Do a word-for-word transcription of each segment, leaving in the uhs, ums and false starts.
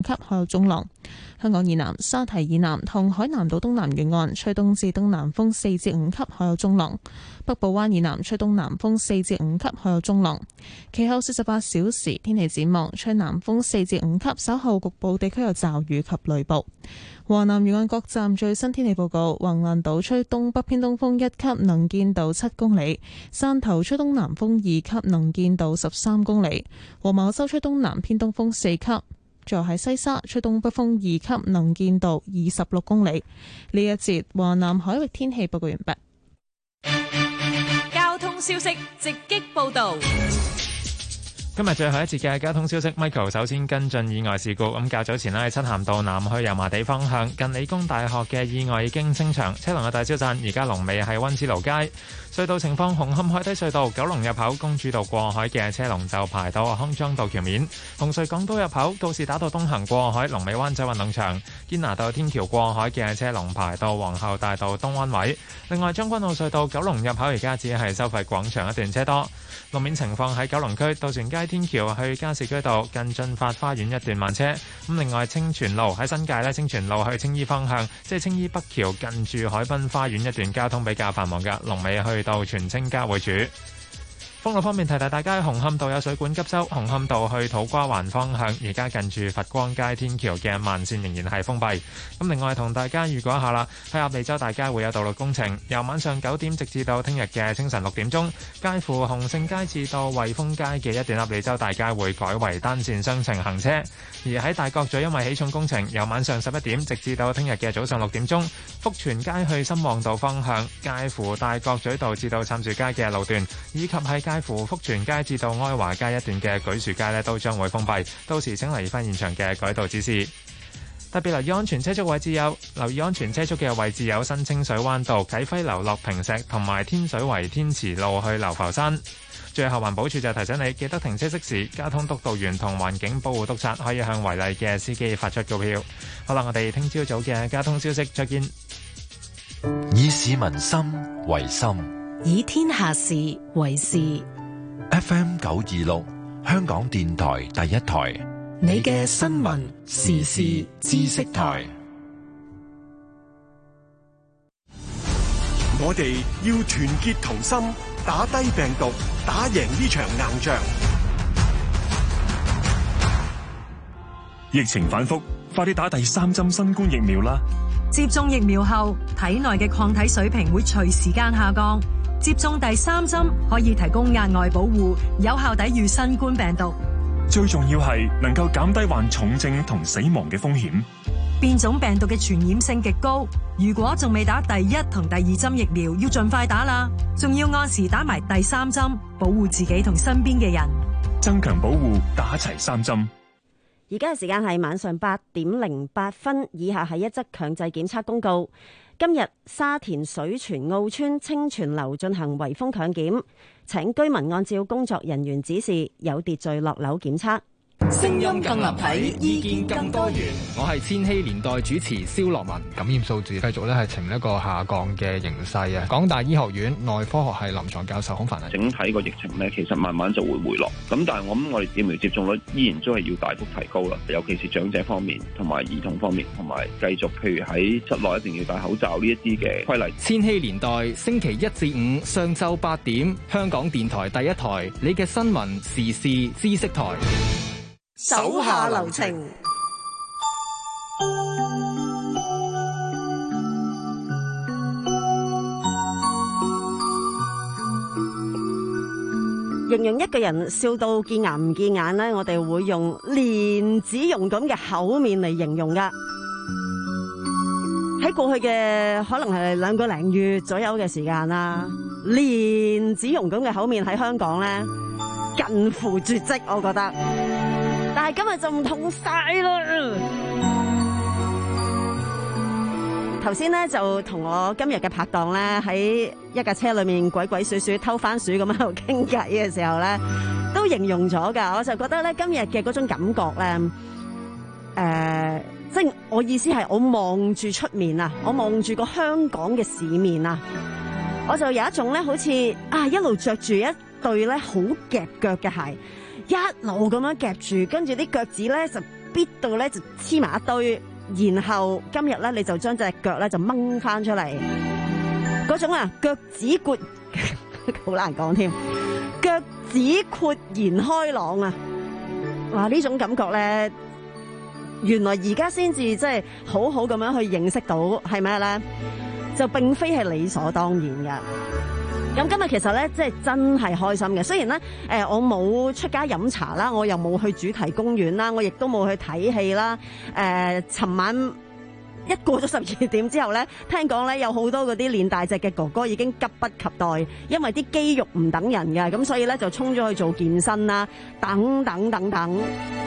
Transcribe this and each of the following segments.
級，海有中浪。香港以南、沙堤以南同海南島東南沿岸吹東至東南風四至五級，海有中浪。北部灣以南吹東南風四至五級，海有中浪。其後四十八小時天氣展望，吹南風四至五級，稍後局部地區有驟雨及雷暴。華南沿岸各站最新天氣報告：橫瀾島吹東北偏東風一級，能見度七公里；汕頭吹東南風二級，能見度十三公里；黃茅洲吹東南偏東風四級。再喺西沙吹東北風二級，能見度二十六公里。呢一節華南海域天氣報告完畢。 交通消息直擊報道。 今日最後一節嘅交通消息 ，Michael 首先跟進意外事故。咁較早前呢，喺漆咸道南去油麻地方向，近理工大學嘅意外已經清場，車龍嘅大消散。而家龍尾喺溫思勞街。隧道情況：紅磡海底隧道九龍入口公主道過海嘅車龍就排到康莊道橋面；紅隧港島入口告士打道東行過海，龍尾灣仔運動場；堅拿道天橋過海嘅車龍排到皇后大道東灣位。另外，將軍澳隧道九龍入口而家只係收費廣場一段車多。路面情況喺九龍區渡船街天橋去加士居道近進發花園一段慢車。咁另外，清泉路喺新界咧，清泉路去青衣方向，即係青衣北橋近住海濱花園一段交通比較繁忙嘅，龍尾去到荃青交匯處。封路方面，提提大家，紅磡道有水管急修，紅磡道去土瓜灣方向，而家近住佛光街天橋嘅慢線仍然係封閉。咁另外同大家預告一下啦，喺鴨脷洲大街會有道路工程，由晚上九點直至到聽日嘅清晨六點鐘，介乎洪聖街至到惠豐街嘅一段鴨脷洲大街會改為單線雙程行車。而喺大角咀因為起重工程，由晚上十一點直至到聽日嘅早上六點鐘，福全街去深旺道方向，介乎大角咀道至到杉樹街嘅路段，以及係介乎福全街至到埃華街一段嘅舉樹街咧，都將會封閉。到時請留意翻現場嘅改道指示。特別留意安全車速位置有，留意安全車速嘅位置有新清水灣道、啟輝樓落坪石同埋天水圍天慈路去流浮山。最後環保署就提醒你，記得停車熄匙，交通督導員同環境保護督察可以向違例嘅司機發出告票。好啦，我哋聽朝早嘅交通消息再見。 以市民心為心， 以天下事為事。 F M 九二六，香港電台第一台， 你嘅新聞時事知識台。 我哋要團結同心，打低病毒，打贏呢場硬仗。 疫情反覆，快啲打第三針新冠疫苗啦！ 接種疫苗後，體內嘅抗體水平會隨時間下降。接種第三針可以提供額外保護，有效抵禦新冠病毒。 最重要係能夠減低患重症同死亡嘅風險。 變種病毒嘅傳染性極高，如果仲未打第一同第二針疫苗，要盡快打啦。仲要按時打埋第三針，保護自己同身邊嘅人， 增強保護，打齊三針。 而家嘅時間係晚上八點零八分，以下係一則強制檢測公告。今日沙田水泉澳村清泉樓進行圍封強檢，請居民按照工作人員指示有秩序落樓檢測。 聲音更立體，意見更多元。 我係千禧年代主持蕭樂文。感染數字繼續咧係呈一個下降嘅形勢啊！港大醫學院內科學系臨床教授孔繁毅， 整體個疫情咧其實慢慢就會回落。咁但係我諗我哋疫苗接種率依然都係要大幅提高啦，尤其是長者方面同埋兒童方面，同埋繼續譬如喺室內一定要戴口罩呢一啲嘅規例。 千禧年代星期一至五上晝八點，香港電台第一台，你嘅新聞時事知識台。 手下留情，形容一個人笑到見牙唔見眼呢，我哋會用蓮子蓉咁嘅口面嚟形容噶。喺過去嘅可能係兩個零月左右嘅時間啦，蓮子蓉咁嘅口面喺香港呢近乎絕跡，我覺得。但係今日就唔同晒啦！頭先咧就同我今日嘅拍檔咧喺一架車裏面鬼鬼祟祟偷番薯咁喺度傾偈嘅時候咧，都形容咗噶。我就覺得咧今日嘅嗰種感覺咧，誒、呃，即係我意思係我望住出面啊，我望住個香港嘅市面啊，我就有一種咧好似啊一路着住一對咧好夾腳嘅鞋。一路咁樣夾住，跟住啲腳趾咧就逼到咧就黐埋一堆，然後今日咧你就將隻腳咧就掹翻出嚟，嗰種啊腳趾豁好難講添，腳趾豁然開朗啊！哇，呢種感覺咧，原來而家先至即係好好咁樣去認識到係咩咧，就並非係理所當然噶。咁今日其實咧，即係真係開心嘅。雖然咧，誒、呃、我冇出街飲茶啦，我又冇去主題公園啦，我亦都冇去睇戲啦。誒、呃，尋晚一過咗十二點之後咧，聽講咧有好多嗰啲練大隻嘅哥哥已經急不及待，因為啲肌肉唔等人嘅，咁所以咧就衝咗去做健身啦，等等等等。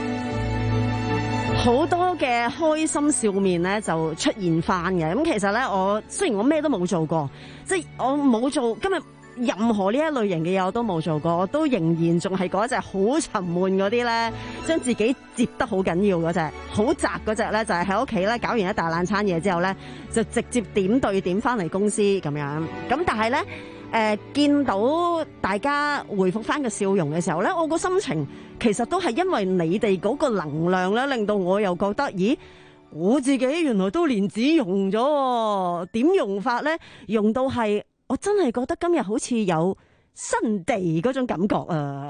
好多嘅開心笑面咧就出現翻嘅。咁其實咧，我雖然我咩都冇做過，即係我冇做今日任何呢一類型嘅嘢我都冇做過，我都仍然仲係嗰隻好沉悶嗰啲咧，將自己接得好緊要嗰隻，好宅嗰隻咧，就係喺屋企咧搞完一大爛餐嘢之後咧，就直接點對點翻嚟公司咁樣。咁但係咧，誒、呃、見到大家回復翻個笑容嘅時候咧，我個心情其實都係因為你哋嗰個能量咧，令到我又覺得，咦，我自己原來都連紙用咗，點用法咧？用到係。我真係覺得今日好似有新地嗰種感覺啊！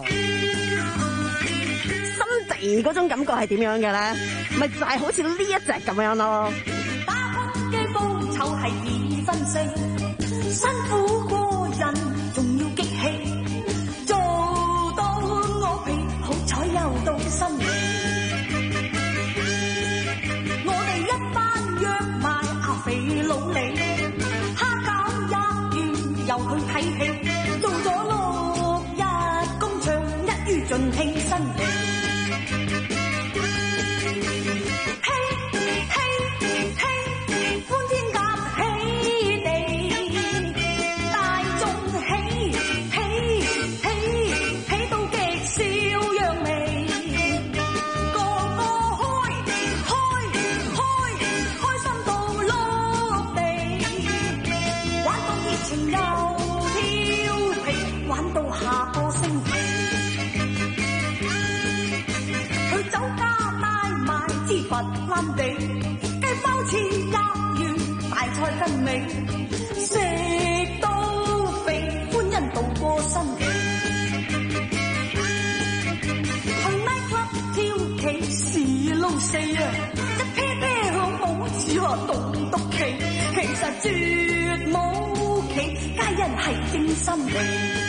新地嗰種感覺係點樣嘅咧？咪就係好似呢一隻咁樣咯。 打工嘅報酬係二分四，辛苦過人仲要激氣，做到我皮，好彩又到新地。我哋一班約埋阿肥佬你。又去睇戲，做咗六日工場，一於盡興新地。嘿嘿嘿，歡天夾起地，大眾喜喜喜，喜到極笑揚眉，個個開開開，開心到落地，玩到熱情又玩到下個星期，去酒家帶埋支佛蘭地，雞包翅鴨丸大菜跟尾，食到肥，歡欣度過新期。去 night club 跳棋時撈四啊，一啤啤響舞似話棟篤棋，其實絕冇棋，皆因係精心地。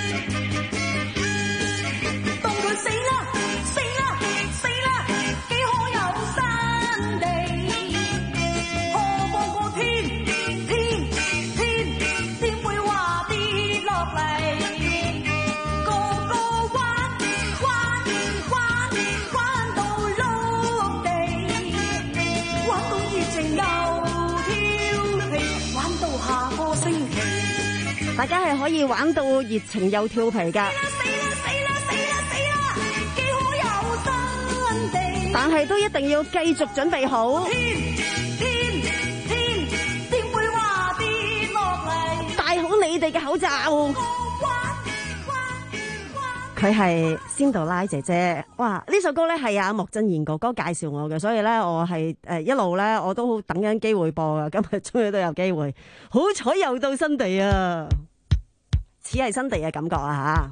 死啦死啦死啦，幾可有新地，何望個天天天，點會話跌落嚟？個個玩玩玩玩到碌地，玩到熱情又調皮，玩到下個星期。 大家係可以玩到熱情又調皮㗎。但係都一定要繼續準備好，天天天點會話跌落嚟？戴好你哋嘅口罩。佢係仙杜拉姐姐，哇！呢首歌咧係阿莫振賢哥哥介紹我嘅，所以咧我係誒一路咧我都等緊機會播噶，今日終於都有機會，好彩又到新地啊，似係新地嘅感覺啊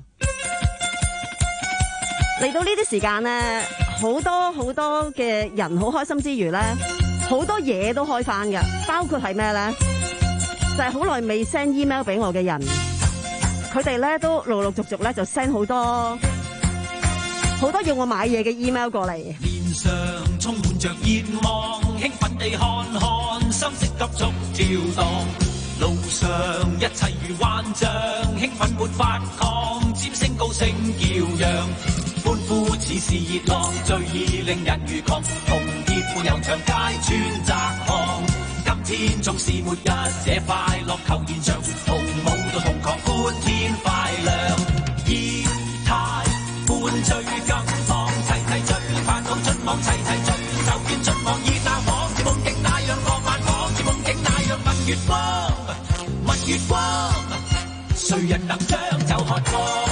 吓！嚟到呢啲時間咧。好多好多嘅人好開心之餘咧，好多嘢都開翻㗎，包括係咩咧？就係好耐未 send email 俾我嘅人，佢哋咧都陸陸續續咧就 send 好多好多要我買嘢嘅 email 過嚟。 面上充滿着熱望，興奮地看看，心色急速跳蕩，路上一切如幻象，興奮沒法抗，尖聲高聲叫嚷。歡呼似是熱浪，最易令人如狂。紅葉伴遊長街穿窄巷，今天總是末日，這快樂求現場，同舞到同狂，歡天快亮。儀態歡聚更放，齊齊追煩惱盡望，齊齊追就見盡望，熱鬧仿似夢境那樣浪漫，仿似夢境那樣問月光，問月光，誰人能將就看光？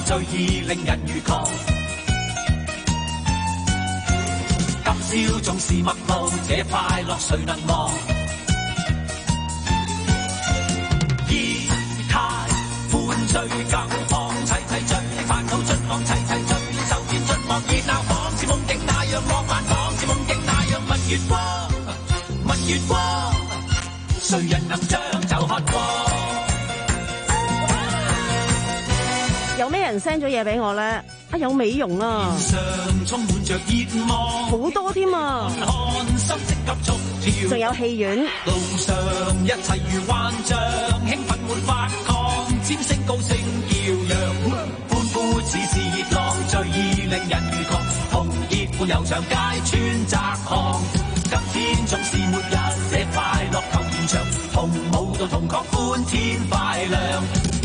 最易令人如狂。今宵縱是陌路，這快樂誰能忘？儀態歡聚更放，齊齊聚煩惱盡忘，齊齊聚就變盡忘熱鬧，仿似夢境那樣浪漫，仿似夢境那樣問月光，問月光，誰人能將就喝光？ 有咩人 send 咗嘢俾我咧？啊，有美容啊， 充滿着熱望， 好多添啊！ 心即急速跳， 仲有戲院。 路上一切如幻象，興奮沒法抗，尖聲高聲叫嚷，歡呼似是熱浪，最易令人如狂。紅葉伴遊長街穿窄巷，今天總是末日，這快樂求延長，同舞到同確歡天快亮。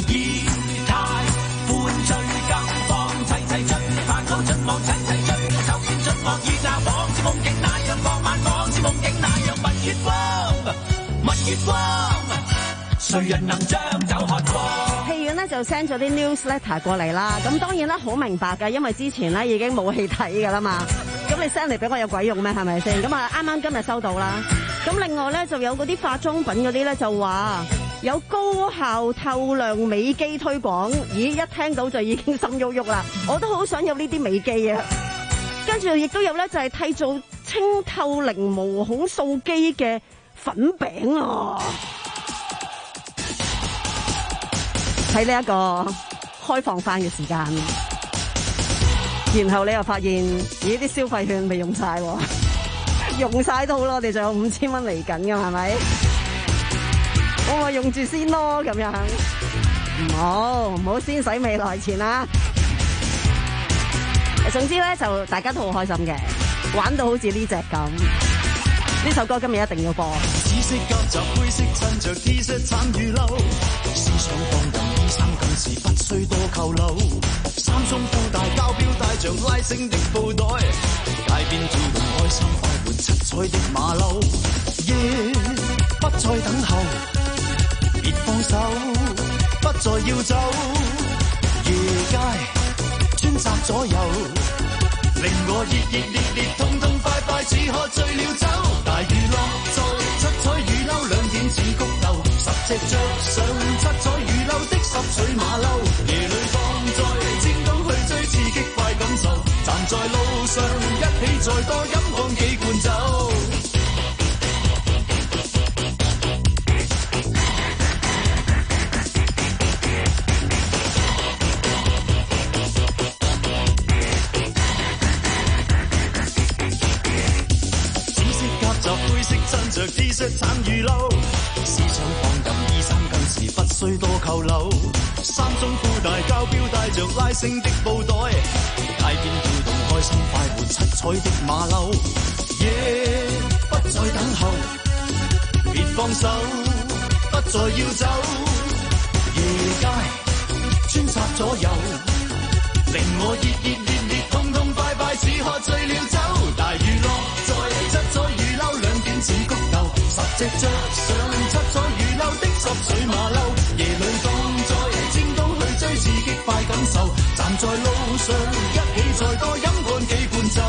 歡聚更放，齊齊聚煩惱盡忘，齊齊聚就變盡忘熱鬧，仿似夢境那樣浪漫，仿似夢境那樣問月光，問月光，誰人能將就喝光？ 戲院咧就 send 咗啲 newsletter 過嚟啦，咁當然啦好明白㗎，因為之前咧已經冇戲睇㗎啦嘛，咁你 send 嚟俾我有鬼用咩？係咪先？咁啊啱啱今日收到啦，咁另外咧就有嗰啲化妝品嗰啲咧就話有高效透亮美肌推廣，咦一聽到就已經心喐喐啦，我都好想有呢啲美肌啊！跟住亦都有咧就係締造清透零毛孔素肌嘅粉餅啊！喺呢一個開放翻嘅時間，然後你又發現咦啲消費券未用晒，用晒都好咯，我哋仲有五千蚊嚟緊㗎，係咪？我話用住先咯，咁樣唔好唔好先使未來錢啦。總之咧就大家都好開心嘅，玩到好似呢隻咁。呢首歌今日一定要播。 紫色夾雜灰色襯着 T 恤橙與褸，思想放任衣衫緊是不需多扣留，三中褲大膠錶帶着拉繩的布袋，街邊跳動開心快活七彩的馬騮，夜、yeah, 不再等候。別放手，不再要走，夜街穿插左右，令我熱熱烈烈痛痛快快似喝醉了酒。大娛樂在七彩雨褸兩點似谷豆，十隻着上七彩雨褸的十歲馬騮，夜裏放在尖東去追刺激快感受，站在路上一起再多飲看幾罐酒。襯着 T 恤橙與褸，思想放任衣衫緊是不需多扣留，三中褲大膠錶帶着拉繩的布袋，街邊跳動開心快活七彩的馬騮，夜、yeah, 不再等候，別放手，不再要走，夜街穿插左右，令我熱熱烈烈痛痛快快似喝醉了酒。大娛樂在七彩雨褸兩點似谷豆，十隻着上七彩雨褸的十歲馬騮，夜裏放在尖東去追刺激快感受，站在路上一起再多飲看幾罐酒。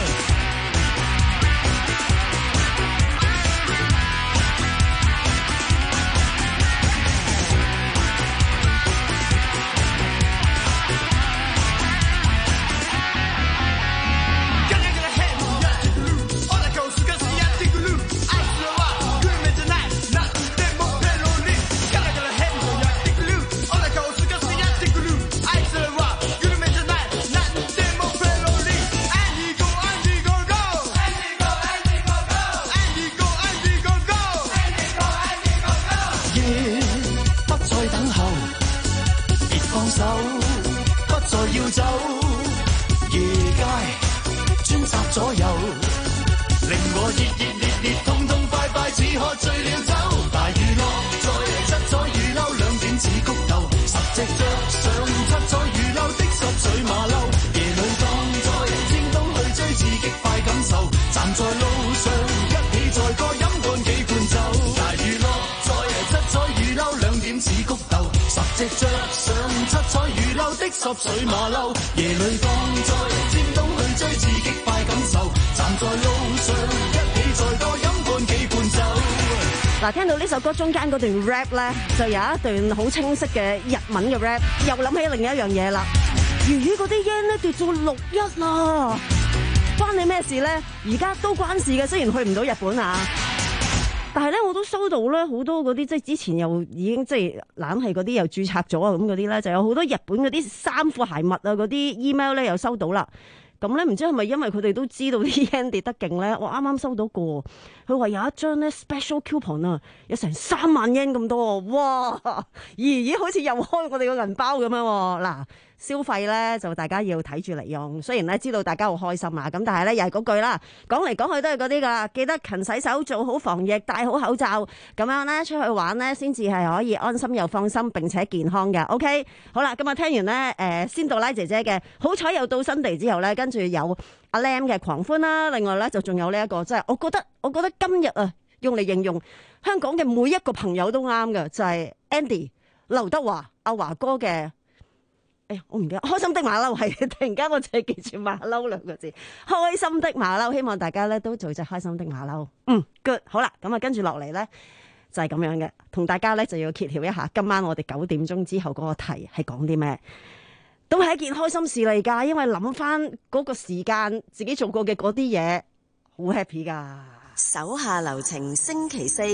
走夜街穿插左右，令我熱熱烈烈痛痛快快似喝醉了酒。大娛樂在七彩雨褸兩點似谷豆，十隻着上七彩雨褸的十歲馬騮，夜裏放在尖東去追刺激快感受，站在路上一起再多飲乾幾罐酒。大娛樂在七彩雨褸兩點似谷豆，十隻着上七彩雨褸的濕水馬騮，夜裏放在尖東去追刺激快感受，站在路上一起再多飲半幾罐酒。 嗱，聽到呢首歌中間嗰段 rap 咧，就有一段好清晰嘅日文嘅 rap， 又諗起另一樣嘢啦。粵語嗰啲 yen 咧跌到六一啦，關你咩事咧？而家都關事嘅，雖然去唔到日本啊。但係咧，我都收到咧好多嗰啲，即係之前又已經即係冷氣嗰啲又註冊咗啊，咁嗰啲咧就有好多日本嗰啲衫褲鞋襪啊嗰啲 email 咧又收到啦。咁咧唔知係咪因為佢哋都知道啲 yen 跌得勁咧？我啱啱收到過，佢話有一張咧 special coupon 啊，有成三萬 yen 咁多，哇！咦咦，好似又開我哋個銀包咁樣喎。嗱，消費咧就大家要睇住嚟用，雖然咧知道大家好開心啊，咁但係咧又係嗰句啦，講嚟講去都係嗰啲噶，記得勤洗手，做好防疫，戴好口罩，咁樣咧出去玩咧先至係可以安心又放心並且健康嘅。OK， 好啦，咁啊聽完咧誒、呃、仙杜拉姐姐嘅好彩又到新地之後咧，跟住有阿 Lam 嘅狂歡啦，另外咧就仲有呢、這、一個，即係我覺得我覺得今日啊用嚟形容香港嘅每一個朋友都啱嘅，就係、是、Andy 劉德華阿華哥嘅。哎呀，我唔記得開心的馬騮，係突然間我淨係記住馬騮兩個字，開心的馬騮，希望大家咧都做隻開心的馬騮。嗯 good 好啦，咁啊跟住落嚟咧就係、是、咁樣嘅，同大家咧就要揭曉一下今晚我哋九點鐘之後嗰個題係講啲咩，都係一件開心事嚟噶，因為諗翻嗰個時間自己做過嘅嗰啲嘢，好 happy 噶。 手下留情，星期四。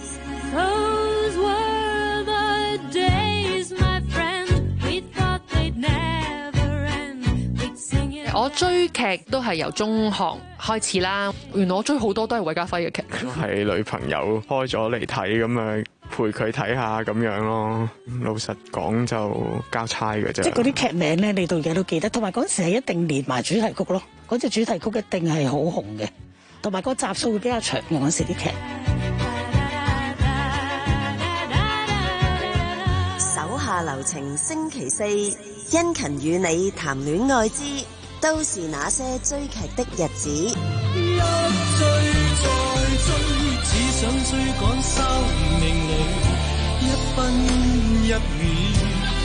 Those were the days, my friend. We thought they'd never end. We'd sing it. 我追劇都係由中學開始啦，原來我追好多都係韋家輝嘅劇。 係女朋友開咗嚟睇，咁啊陪佢睇下咁樣咯。老實講就交差嘅啫。 即係嗰啲劇名咧，你到而家都記得，同埋嗰陣時係一定連埋主題曲咯。嗰隻主題曲一定係好紅嘅，同埋個集數會比較長嘅嗰陣時啲劇。 手下留情，星期四，殷勤與你談戀愛之都是那些追劇的日子。 一追再追，只想追趕生命裏一分一秒。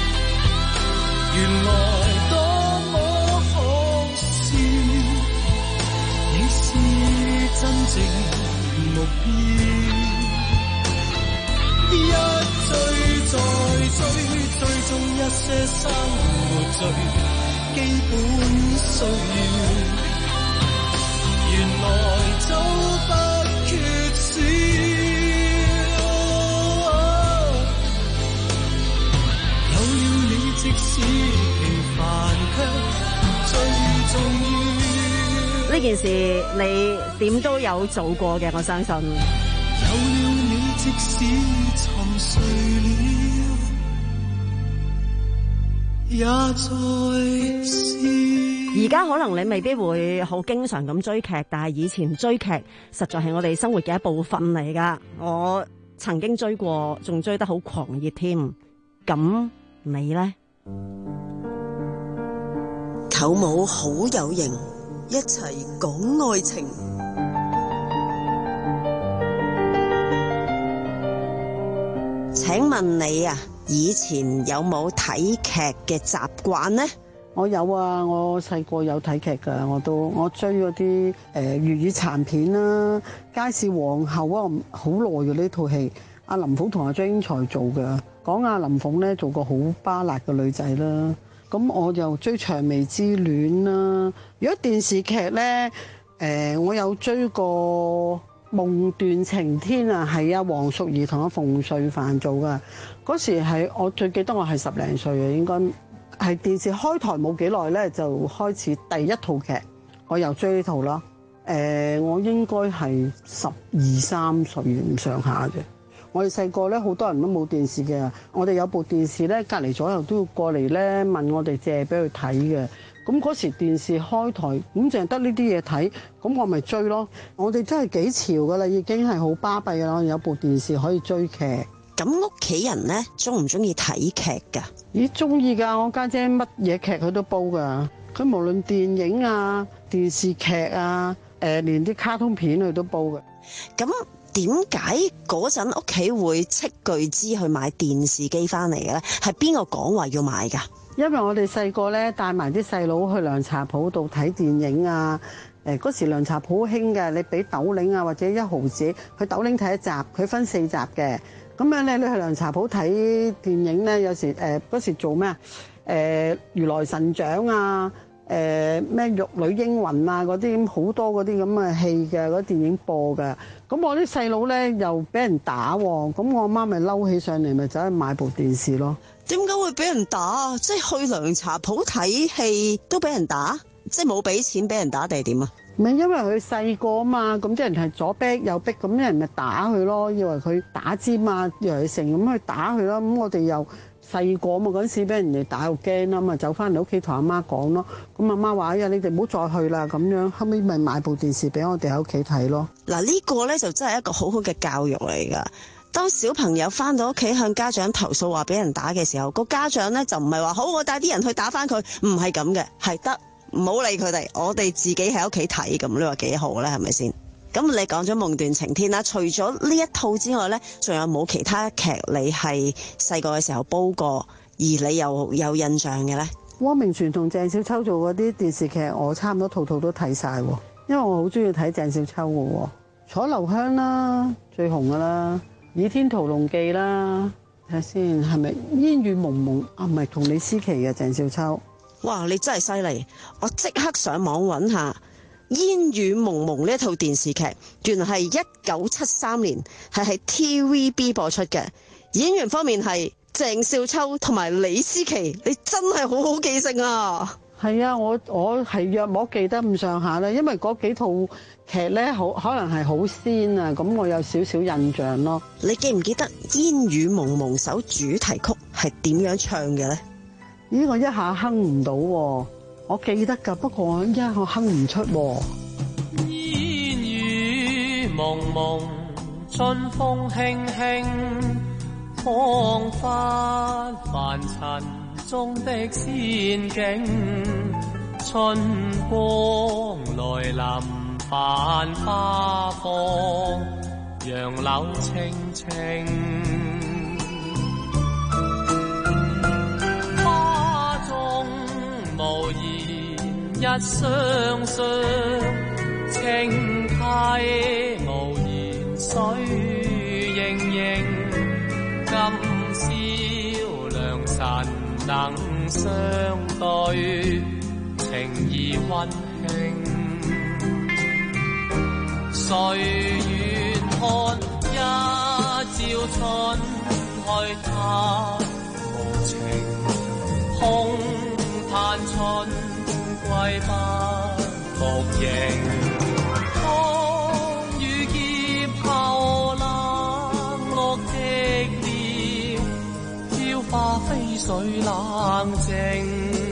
原來多麼可笑，你是真正目標。一追再追，追蹤一些生活最基本需要，原來早不缺少。有了你，即使平凡卻最重要。 呢件事你點都有做過嘅，我相信。 有了你，即使沉睡了，也在笑。 而家可能你未必會好經常咁追劇，但係以前追劇實在係我哋生活嘅一部分嚟噶。我曾經追過，仲追得好狂熱添。咁你呢？ 舅母好有型，一齊講愛情。請問你啊，以前有冇睇劇嘅習慣呢？ 我有啊，我細個有睇劇噶，我都我追嗰啲誒粵語殘片啦，《街市皇后》啊，好耐嘅呢套戲，阿林鳳同阿張英才做嘅，講阿林鳳咧做個好巴辣嘅女仔啦。咁我又追《薔薇之戀》啦。如果電視劇咧，誒、呃、我有追過《夢斷情天》啊，係啊，黃淑儀同阿馮淬帆做噶。嗰時係我最記得我係十零歲嘅，應該係電視開台冇幾耐咧，就開始第一套劇，我又追呢套啦。誒、呃，我應該係十二三歲咁上下啫。我哋細個咧，好多人都冇電視嘅。我哋有部電視咧，隔離左右都要過嚟咧問我哋借俾佢睇嘅。咁嗰時電視開台，咁淨係得呢啲嘢睇，咁我咪追咯。我哋真係幾潮噶啦，已經係好巴閉噶啦。有部電視可以追劇。 咁屋企人咧，中唔中意睇劇噶？ 咦，中意噶！我家姐乜嘢劇佢都煲噶。佢無論電影啊、電視劇啊，誒、呃，連啲卡通片佢都煲嘅。 咁點解嗰陣屋企會斥巨資去買電視機翻嚟嘅咧？係邊個講話要買噶？ 因為我哋細個咧帶埋啲細佬去涼茶鋪度睇電影啊。誒嗰時涼茶鋪好興嘅，你俾豆零啊或者一毫子，佢豆零睇一集，佢分四集嘅。咁樣咧，你去涼茶鋪睇電影咧，有時誒嗰、呃、時做咩啊？誒、呃、如來神掌啊，誒咩玉女英魂啊嗰啲咁好多嗰啲咁嘅戲嘅嗰啲電影播嘅。咁我啲細佬咧又俾人打喎，咁我媽咪嬲起上嚟，咪走去買部電視咯。 點解會俾人打？即係去涼茶鋪睇戲都俾人打？即係冇俾錢俾人打定係點啊？ 唔係因為佢細個啊嘛，咁啲人係左逼右逼，咁啲人咪打佢咯，以為佢打尖啊，以為佢成咁去打佢咯。咁我哋又細個啊嘛，嗰陣時俾人哋打又驚啦，咪走翻嚟屋企同阿媽講咯。咁阿媽話：哎呀，你哋唔好再去啦咁樣。後尾咪買部電視俾我哋喺屋企睇咯。 嗱，呢個咧就真係一個好好嘅教育嚟㗎。當小朋友翻到屋企向家長投訴話俾人打嘅時候，個家長咧就唔係話好，我帶啲人去打翻佢，唔係咁嘅，係得。唔好理佢哋，我哋自己喺屋企睇咁，你話幾好咧？係咪先？咁你講咗《夢斷情天》啦，除咗呢一套之外咧，仲有冇其他劇你係細個嘅時候煲過，而你又有印象嘅咧？ 汪明荃同鄭少秋做嗰啲電視劇，我差唔多套套都睇晒喎，因為我好中意睇鄭少秋嘅喎，《楚留香》啦，最紅噶啦，《倚天屠龍記》啦，睇下先係咪《煙雨濛濛》啊？唔係同李司棋嘅鄭少秋。 哇！你真係犀利，我即刻上網揾下《煙雨濛濛》呢一套電視劇，原來係一九七三年係喺 T V B 播出嘅。演員方面係鄭少秋同埋李司棋，你真係好好記性啊！ 係啊，我我係約莫記得咁上下啦，因為嗰幾套劇咧好可能係好先啊，咁我有少少印象咯。 你記唔記得《煙雨濛濛》首主題曲係點樣唱嘅咧？ 呢個一下哼唔到喎，我記得㗎，不過我一下哼唔出喎。 煙雨濛濛，春風輕輕，彷彿凡塵中的仙境。春光來臨，繁花放，楊柳青青。無言一雙雙，青溪無言水盈盈。今宵良辰能相對，情意溫馨。誰願看一朝春去他無情空盼春歸不復迎，風雨劫後冷落寂寥，飄花飛水冷靜，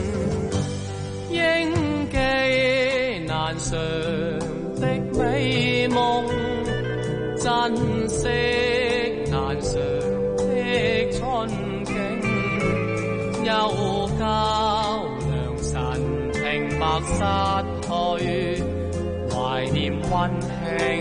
應記難償的美夢，珍惜難償的春景，又教白失去，懷念溫馨。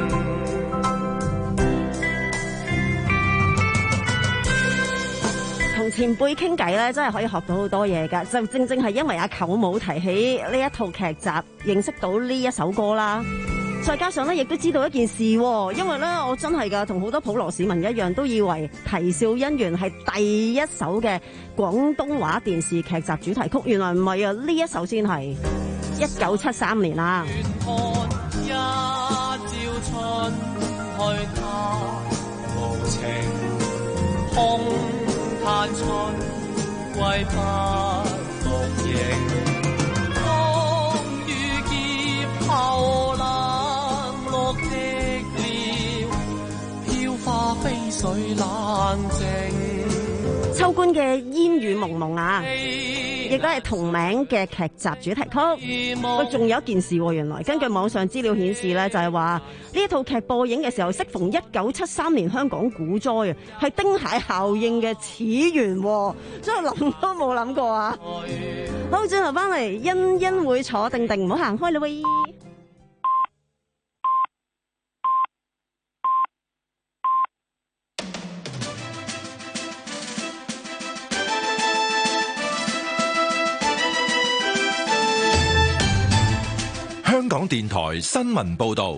同前輩傾偈咧，真係可以學到好多嘢㗎。就正正係因為阿舅母提起呢一套劇集，認識到呢一首歌啦。再加上咧，亦都知道一件事，因為咧，我真係噶同好多普羅市民一樣，都以為《啼笑姻緣》係第一首嘅廣東話電視劇集主題曲，原來唔係啊！呢一首先係一九七三年啦。 一朝春去他無情，空嘆春歸不復迎。風雨劫後冷落寂寥，飄花飛水冷靜。 秋官嘅煙雨濛濛啊，亦都係同名嘅劇集主題曲。喂，仲有一件事喎，原來根據網上資料顯示咧，就係話呢一套劇播映嘅時候，適逢一九七三年香港股災啊，係丁蟹效應嘅始源，真係諗都冇諗過啊！好，轉頭翻嚟，欣欣會坐定定，唔好行開啦喂。 電台新聞報道。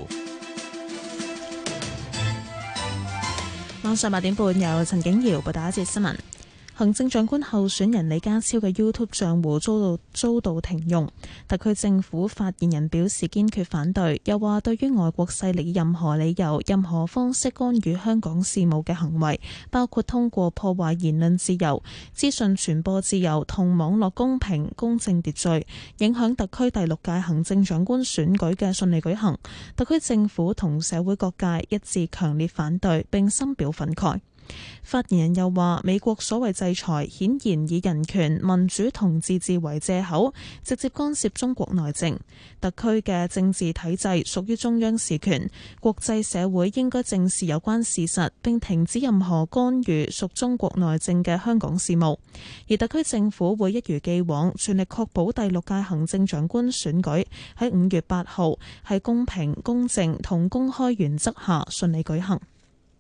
晚上八點半，由陳景瑤報道一節新聞。行政長官候選人李家超嘅 YouTube 賬戶遭到遭到停用，特區政府發言人表示堅決反對，又話對於外國勢力任何理由、任何方式干預香港事務嘅行為，包括通過破壞言論自由、資訊傳播自由同網絡公平公正秩序，影響特區第六屆行政長官選舉嘅順利舉行，特區政府同社會各界一致強烈反對並深表憤慨。發言人又話，美國所謂制裁顯然以人權、民主同自治為借口，直接干涉中國內政。特區嘅政治體制屬於中央事權，國際社會應該正視有關事實，並停止任何干預屬中國內政嘅香港事務。而特區政府會一如既往，全力確保第六屆行政長官選舉喺五月八號喺公平、公正同公開原則下順利舉行。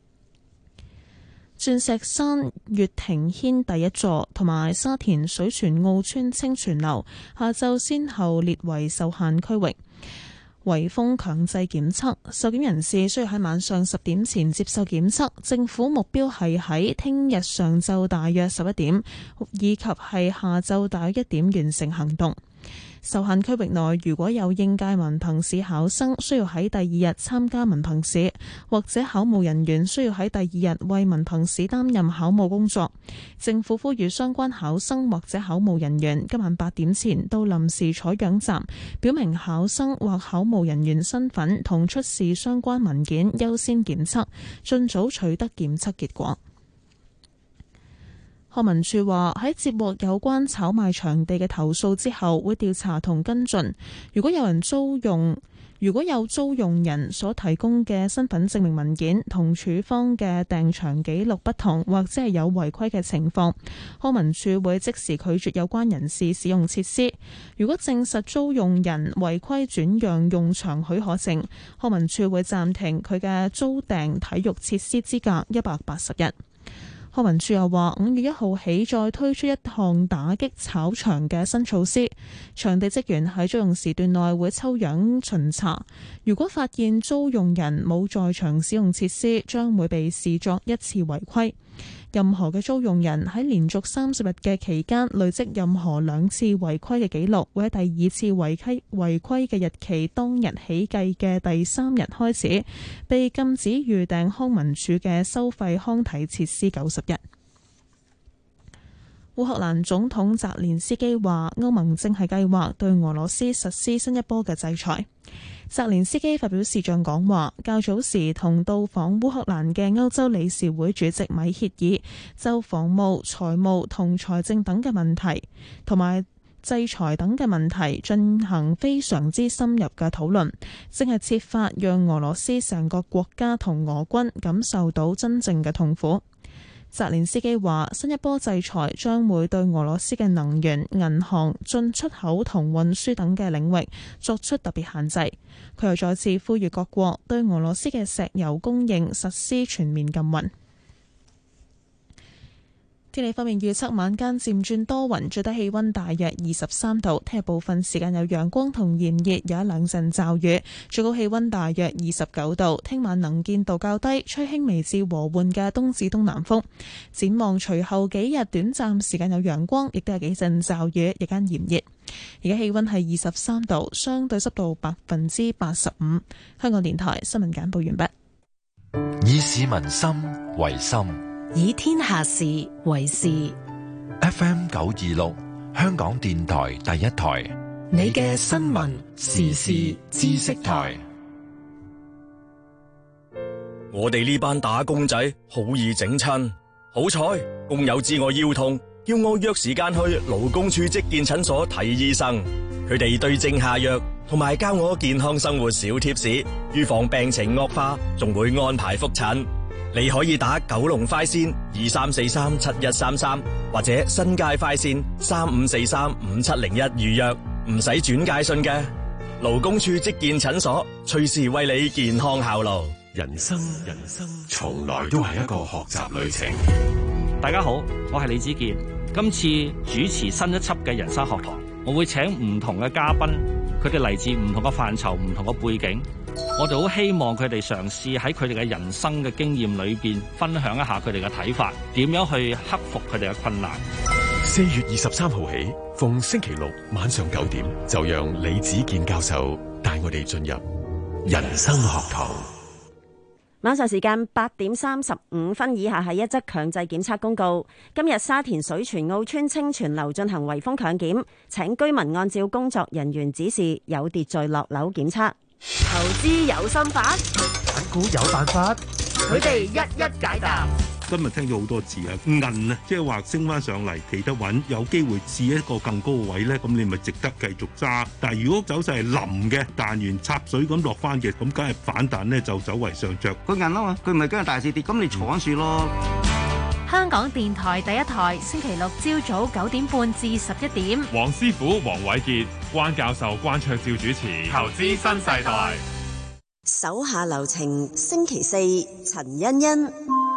鑽石山月亭軒第一座同埋沙田水泉澳村清泉樓下晝先後列為受限區域，圍封強制檢測，受檢人士需要喺晚上十點前接受檢測。政府目標係喺聽日上晝大約十一點，以及係下晝大約一點完成行動。受限區域內如果有應屆文憑試考生需要喺第二日參加文憑試，或者考務人員需要喺第二日為文憑試擔任考務工作，政府呼籲相關考生或者考務人員今晚八點前到臨時採樣站，表明考生或考務人員身份同出示相關文件，優先檢測，盡早取得檢測結果。康文署話喺接獲有關炒賣場地嘅投訴之後，會調查同跟進。如果有人租用，如果有租用人所提供嘅身份證明文件同處方嘅訂場記錄不同，或者係有違規嘅情況，康文署會即時拒絕有關人士使用設施。如果證實租用人違規轉讓用場許可證，康文署會暫停佢嘅租訂體育設施資格一百八十日。康文署又話，五月一號起再推出一項打擊炒場嘅新措施，場地職員喺租用時段內會抽樣巡查，如果發現租用人冇在場使用設施，將會被視作一次違規。任何嘅租用人喺連續三十日嘅期間累積任何兩次違規嘅記錄，會喺第二次違規違規嘅日期當日起計嘅第三日開始，被禁止預訂康文署嘅收費康體設施九十日。烏克蘭總統澤連斯基話，歐盟正係計劃對俄羅斯實施新一波嘅制裁。澤連斯基發表視像講話，較早時同到訪烏克蘭嘅歐洲理事會主席米歇爾就防務、財務同財政等嘅問題，同埋制裁等嘅問題進行非常之深入嘅討論，正係設法讓俄羅斯成個國家同俄軍感受到真正嘅痛苦。澤連斯基話，新一波制裁將會對俄羅斯嘅能源、銀行、進出口同運輸等嘅領域作出特別限制。佢又再次呼籲各國對俄羅斯嘅石油供應實施全面禁運。天氣方面預測，晚間漸轉多雲，最低氣溫大約二十三度。聽日部分時間有陽光同炎熱，有一兩陣驟雨，最高氣溫大約二十九度。聽晚能見度較低，吹輕微至和緩嘅東至東南風。展望隨後幾日，短暫時間有陽光，亦都有幾陣驟雨，日間炎熱。而家氣溫係二十三度，相對濕度百分之八十五。香港電台新聞簡報完畢。 以市民心為心， 以天下事為事。 F M 九二六，香港電台第一台， 你嘅新聞時事知識台。 我哋呢班打工仔好易整親，好彩工友知我腰痛，叫我約時間去勞工處職健診所睇醫生。佢哋對症下藥，同埋教我健康生活小貼士，預防病情惡化，仲會安排覆診。你可以打九龍快線二三四三七一三三，或者新界快線三五四三五七零一預約，唔使轉介信嘅。勞工處職健診所，隨時為你健康效勞。 人生人生從來都係一個學習旅程。 大家好，我係李子健。今次主持新一輯嘅人生學堂，我會請唔同嘅嘉賓佢哋嚟自唔同嘅範疇、唔同嘅背景，我哋好希望佢哋嘗試喺佢哋嘅人生嘅經驗裏邊分享一下佢哋嘅睇法，點樣去克服佢哋嘅困難。 四月二十三號起，逢星期六晚上九點，就讓李子健教授帶我哋進入人生學堂。 晚上時間八點三十五分，以下係一則強制檢測公告。今日沙田水泉澳村清泉樓進行圍封強檢，請居民按照工作人員指示有秩序落樓檢測。投資有心法， 揀股有辦法， 佢哋一一解答。 今日聽咗好多字啊，銀啊，即係話升翻上嚟企得穩，有機會試一個更高嘅位咧，咁你咪值得繼續揸。但係如果走勢係冧嘅，彈完插水咁落翻嘅，咁梗係反彈咧就走為上着。 佢銀啊嘛，佢唔係跟住大市跌，咁你坐穩住咯。 香港電台第一台，星期六朝早九點半至十一點。 黃師傅、黃偉傑、關教授、關卓照主持《投資新世代》。 手下留情，星期四陳欣欣。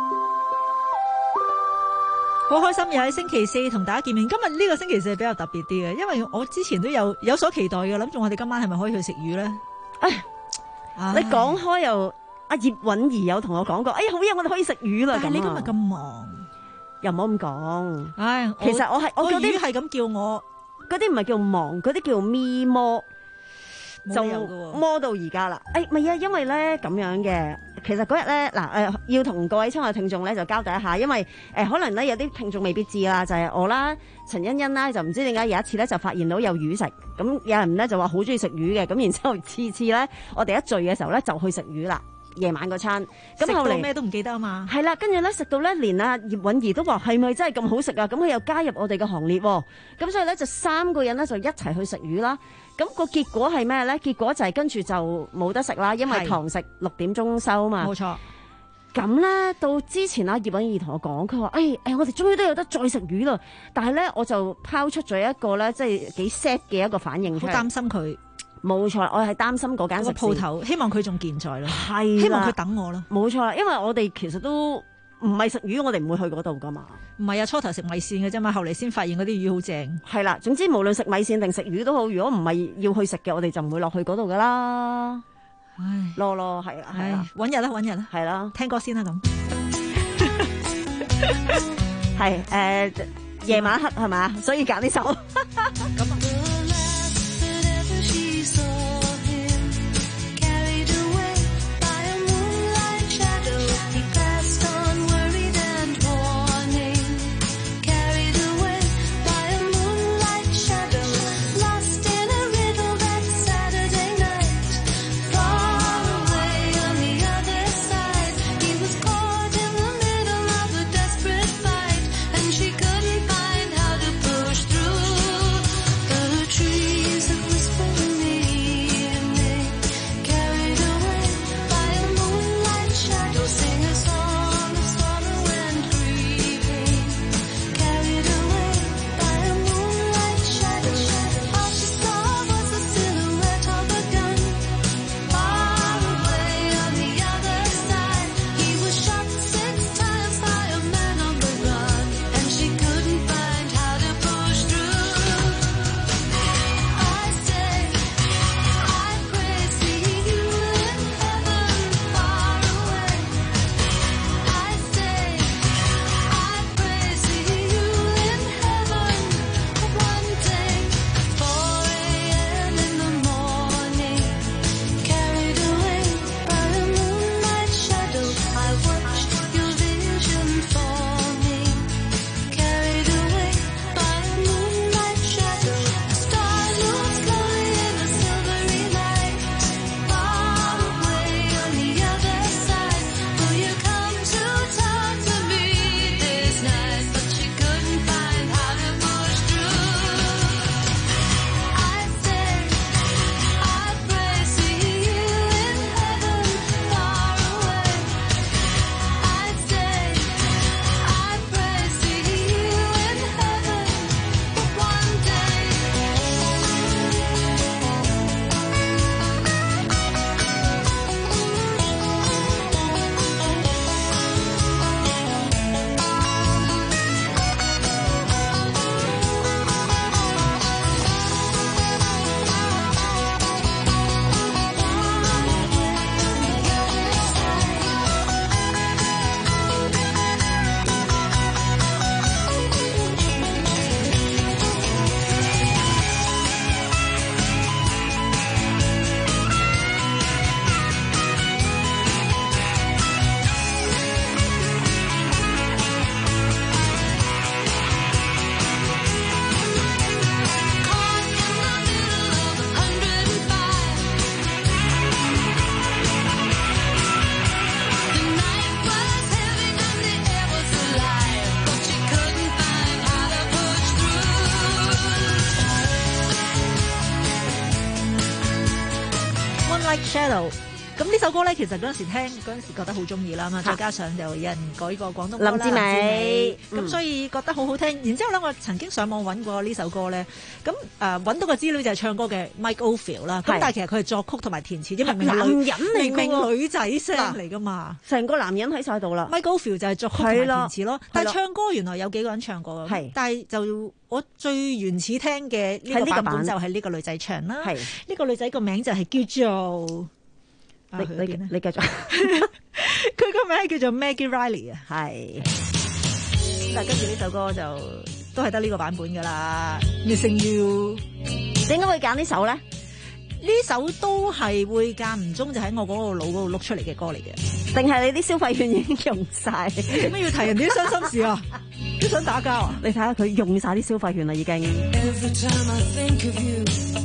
好開心又喺星期四同大家見面。今日呢個星期四係比較特別啲嘅，因為我之前都有有所期待嘅，諗住我哋今晚係咪可以去食魚咧？ 唉，你講開又阿葉韻儀有同我講過，哎呀好嘢，我哋可以食魚啦。 但係你今日咁忙， 又唔好咁講。 唉， 其實我係我嗰啲啲係咁叫我， 嗰啲唔係叫忙，嗰啲叫咪摸，就摸到而家啦。誒，唔係啊，因為咧咁樣嘅。其實嗰日咧，嗱、呃、誒，要同各位親愛聽眾咧就交代一下，因為誒、呃、可能咧有啲聽眾未必知啦，就係、是、我啦，陳欣欣啦，就唔知點解有一次咧就發現到有魚食，咁有人咧就話好中意食魚嘅，咁然之後次次咧我哋一聚嘅時候咧就去食魚啦，夜晚嗰餐，咁後嚟咩都唔記得啊嘛， 係啦，跟住咧食到咧連阿葉韻儀都話係咪真係咁好食啊？咁佢又加入我哋嘅行列，咁所以咧就三個人咧就一齊去食魚啦。咁個結果係咩咧？結果就係跟住就冇得食啦，因為堂食六點鐘收嘛。冇錯。咁咧到之前阿葉韻儀同我講，佢話：誒、哎、誒、哎，我哋終於都有得再食魚啦！但係咧，我就拋出咗一個咧，即係幾 sad 嘅一個反應。 好擔心佢。 冇錯，我係擔心嗰間食鋪頭，希望佢仲健在咯。 係， 希望佢等我咯。 冇錯啦，因為我哋其實都唔係食魚，我哋唔會去嗰度噶嘛。 唔係啊，初頭食米線嘅啫嘛，後嚟先發現嗰啲魚好正。 係啦，總之無論食米線定食魚都好，如果唔係要去食嘅，我哋就唔會落去嗰度噶啦。 唉， 囉囉係啊，係啊， 揾日啦，揾日啦， 係啦， 聽歌先啦咁。 係誒，夜晚黑係嘛，所以揀呢首。 度。咁呢首歌咧，其實嗰陣時聽嗰陣時覺得好中意啦嘛，再加上就有人改個廣東歌啦， 林志美， 咁、嗯、所以覺得好好聽。然之後咧，我曾經上網揾過呢首歌咧，咁誒揾到個資料就係唱歌嘅 Mike Oldfield 啦。咁但係其實佢係作曲同埋填詞，因為明明係女男人嚟， 明明女仔聲嚟噶嘛， 成個男人喺晒度啦。 Mike Oldfield 就係作曲同埋填詞咯，但係唱歌原來有幾個人唱過嘅， 係，但係就我最原始聽嘅呢個版本就係呢個女仔唱啦。係呢個女仔個名就係叫做。 你你你繼續， 佢個名叫做 Maggie Riley 啊， 係。 但係跟住呢首歌就都係得呢個版本噶啦。Missing You， 點解會揀呢首咧？ 呢首都係會間唔中就喺我嗰個腦嗰度碌出嚟嘅歌嚟嘅。 定係你啲消費券已經用晒？ 點解要提人哋啲傷心事啊？都想打交啊？ 你睇下佢用晒啲消費券啦，已經。Every time I think of you,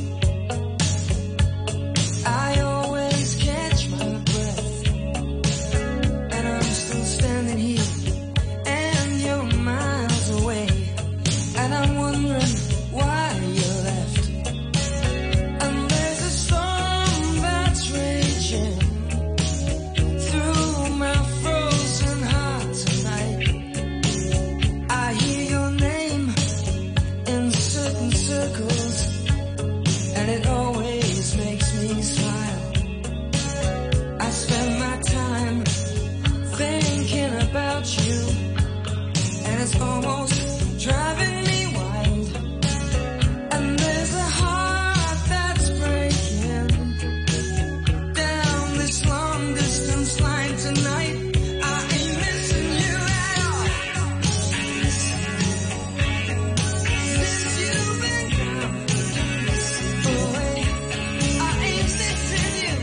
I always catch my breath, and I'm still standing here, and you're miles away, and I'm wondering why you left. And there's a storm that's raging through my frozen heart tonight. I hear your name in certain circles, and it always makes me smile. I spend my time thinking about you, and it's almost driving me wild. And there's a heart that's breaking down this long distance line tonight. I ain't missing you at all. Since you've been gone away, I ain't missing you.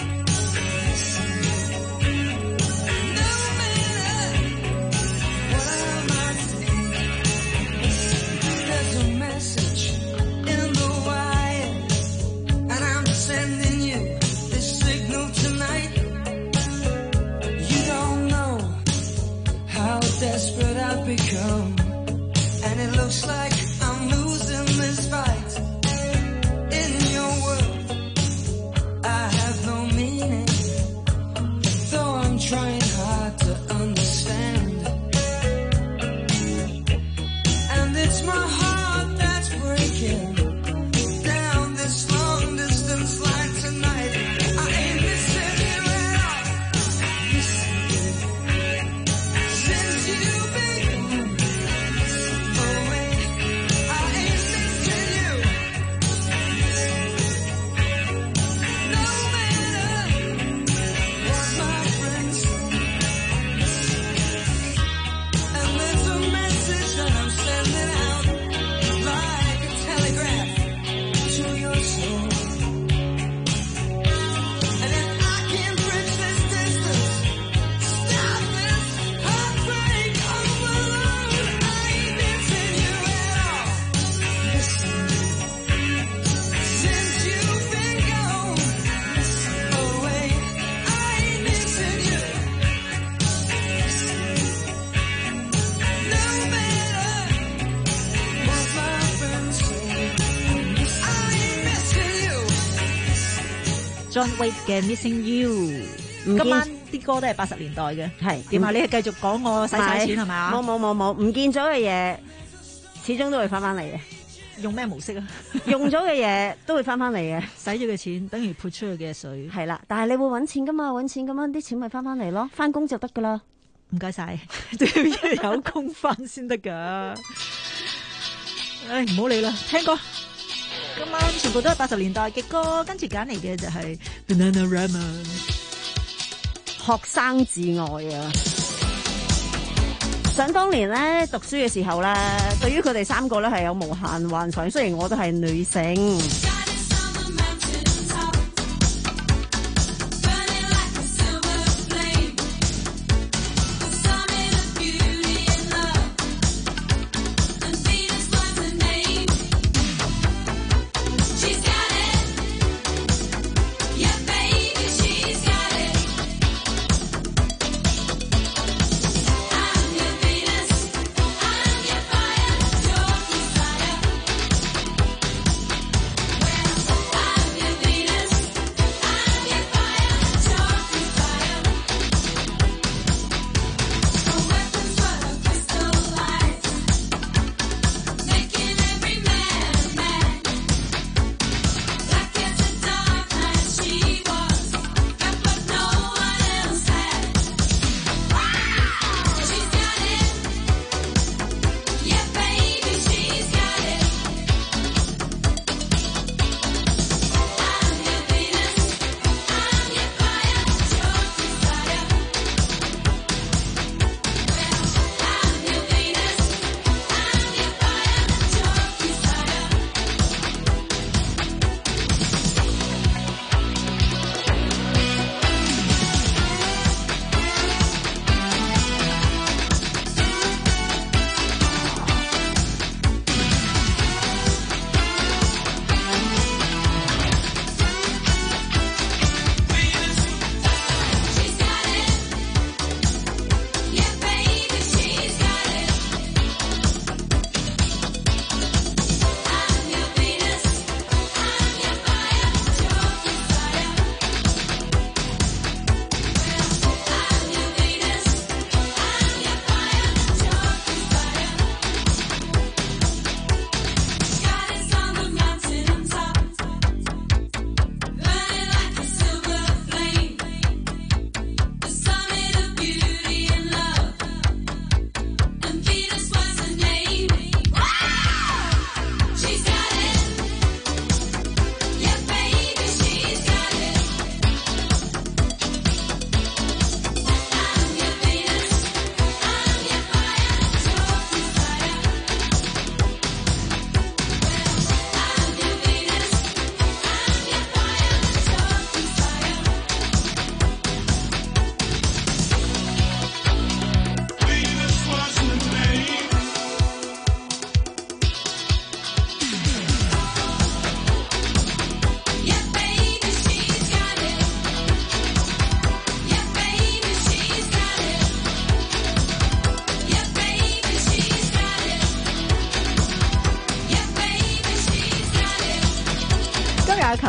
No matter what I might say, there's a message in the wire, and I'm sending you this signal tonight. You don't know how desperate I've become, and it looks like I'm losing this fight. In your world, I have no meaning, though I'm trying hard to understand. And it's my heart that's breaking down this long distance line tonight. I ain't missing you at all. Since you've been away, I ain't missing you. No matter what my friends say. And there's a message that I'm sending out like a telegraph to your soul. And if I can bridge this distance, stop this heartbreak overload, I ain't missing you at all. Listen, since you've been gone away, I ain't missing you. No matter what my friends say, I ain't missing you. John Waite 嘅 Missing You。 唔見今晚啲歌都係八十年代嘅， 係點啊？你係繼續講我使晒錢係嘛？ 冇冇冇冇，唔見咗嘅嘢，始終都會翻翻嚟嘅。 用咩模式啊？ 用咗嘅嘢都會翻翻嚟嘅， 使咗嘅錢等於潑出去嘅水。 係啦，但係你會揾錢噶嘛？揾錢咁樣啲錢咪翻翻嚟咯，翻工就得噶啦。 唔該晒，都要有工翻先得㗎。唉，唔好理啦，聽歌。今晚全部都係八十年代嘅歌，跟住揀嚟嘅就係 Bananarama。 學生至愛啊！想當年咧讀書嘅時候咧，對於佢哋三個咧係有無限幻想。雖然我都係女性。 When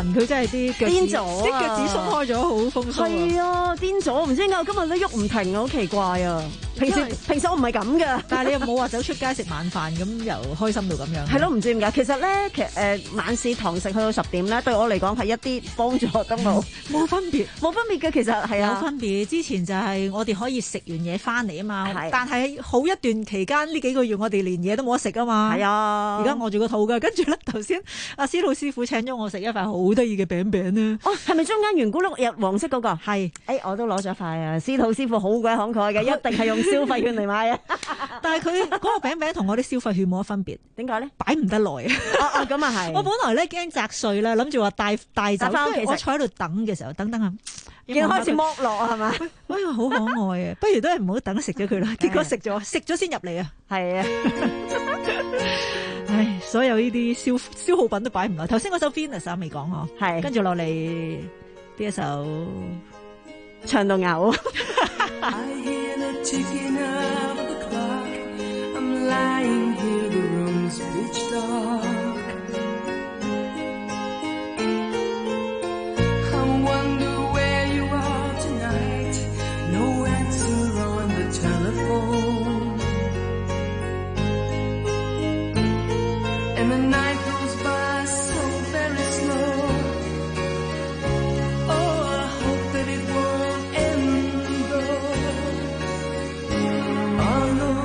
陳佢真係啲腳癲趾咗啊啲腳趾鬆開咗，好風騷。 係啊，癲咗，唔知點解我今日都喐唔停啊，好奇怪啊！平時平時我唔係咁噶， 但係你又冇話走出街食晚飯咁，又開心到咁樣。 係咯，唔知點解。其實咧，其實誒、呃、晚市堂食去到十點咧，對我嚟講係一啲幫助都冇， 冇分別， 冇分別嘅。其實係啊， 有分別。之前就係我哋可以食完嘢翻嚟啊嘛， 係但係好一段期間呢幾個月我哋連嘢都冇得食啊嘛。 係啊， 而家餓住個肚㗎。跟住咧，頭先阿司徒師傅請咗我食一塊好得意嘅餅餅咧。 哦，係咪中間圓咕碌有黃色嗰、嗰個？ 係， 誒、哎、我都攞咗塊啊！司徒師傅好鬼慷慨嘅，一定係用消費券嚟買啊！ 但係佢嗰個餅餅同我啲消費券冇乜分別， 點解咧？ 擺唔得耐啊！ 啊咁啊係！ 我本來咧驚砸碎啦，諗住話帶帶走， 翻屋企食。 我坐喺度等嘅時候，等等啊， 已經開始剝落係嘛？ 哎呀，好可愛啊！不如都係唔好等食咗佢啦。結果食咗，食咗先入嚟啊！ 係啊！ 唉，所有呢啲消消耗品都擺唔落。頭先嗰首 Venus 啊未講嗬， 係跟住落嚟呢一首唱到嘔。 I'm lying here, the room's pitch dark. I wonder where you are tonight. No answer on the telephone. And the night goes by so very slow. Oh, I hope that it won't end though. Alone.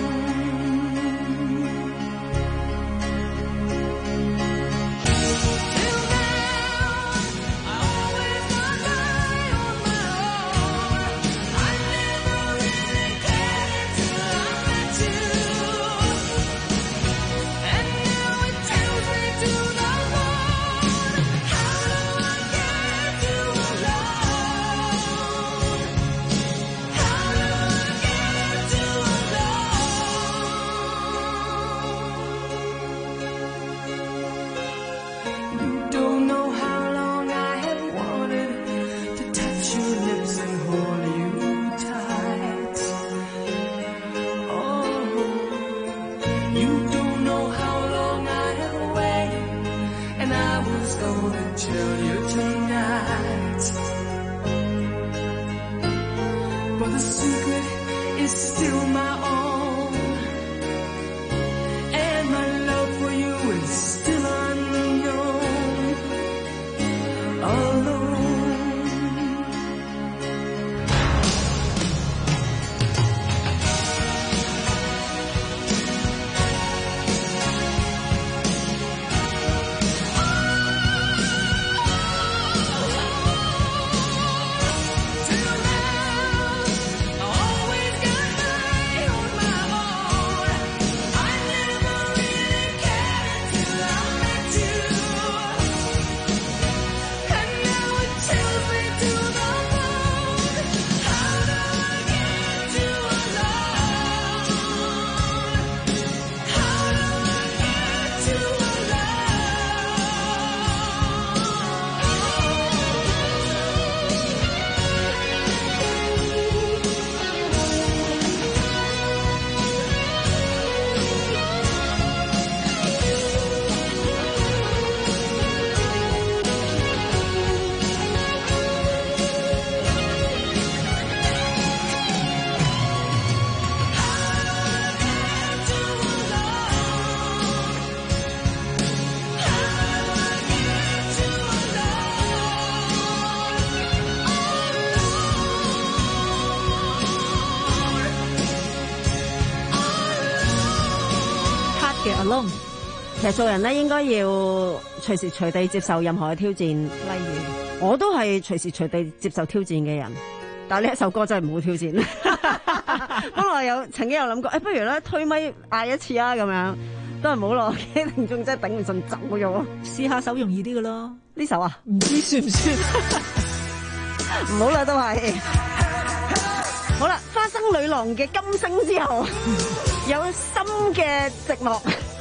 其實做人咧應該要隨時隨地接受任何嘅挑戰，例如我都係隨時隨地接受挑戰嘅人，但係呢一首歌真係唔好挑戰。本來有曾經有諗過，誒、哎、不如咧推咪嗌一次啊，咁樣都係冇咯，啲聽眾真係頂唔順走咗。 試下手容易啲嘅咯， 呢首啊唔知算唔算？ 唔好啦，都係好啦。花生女郎嘅金聲之後，有心嘅寂寞。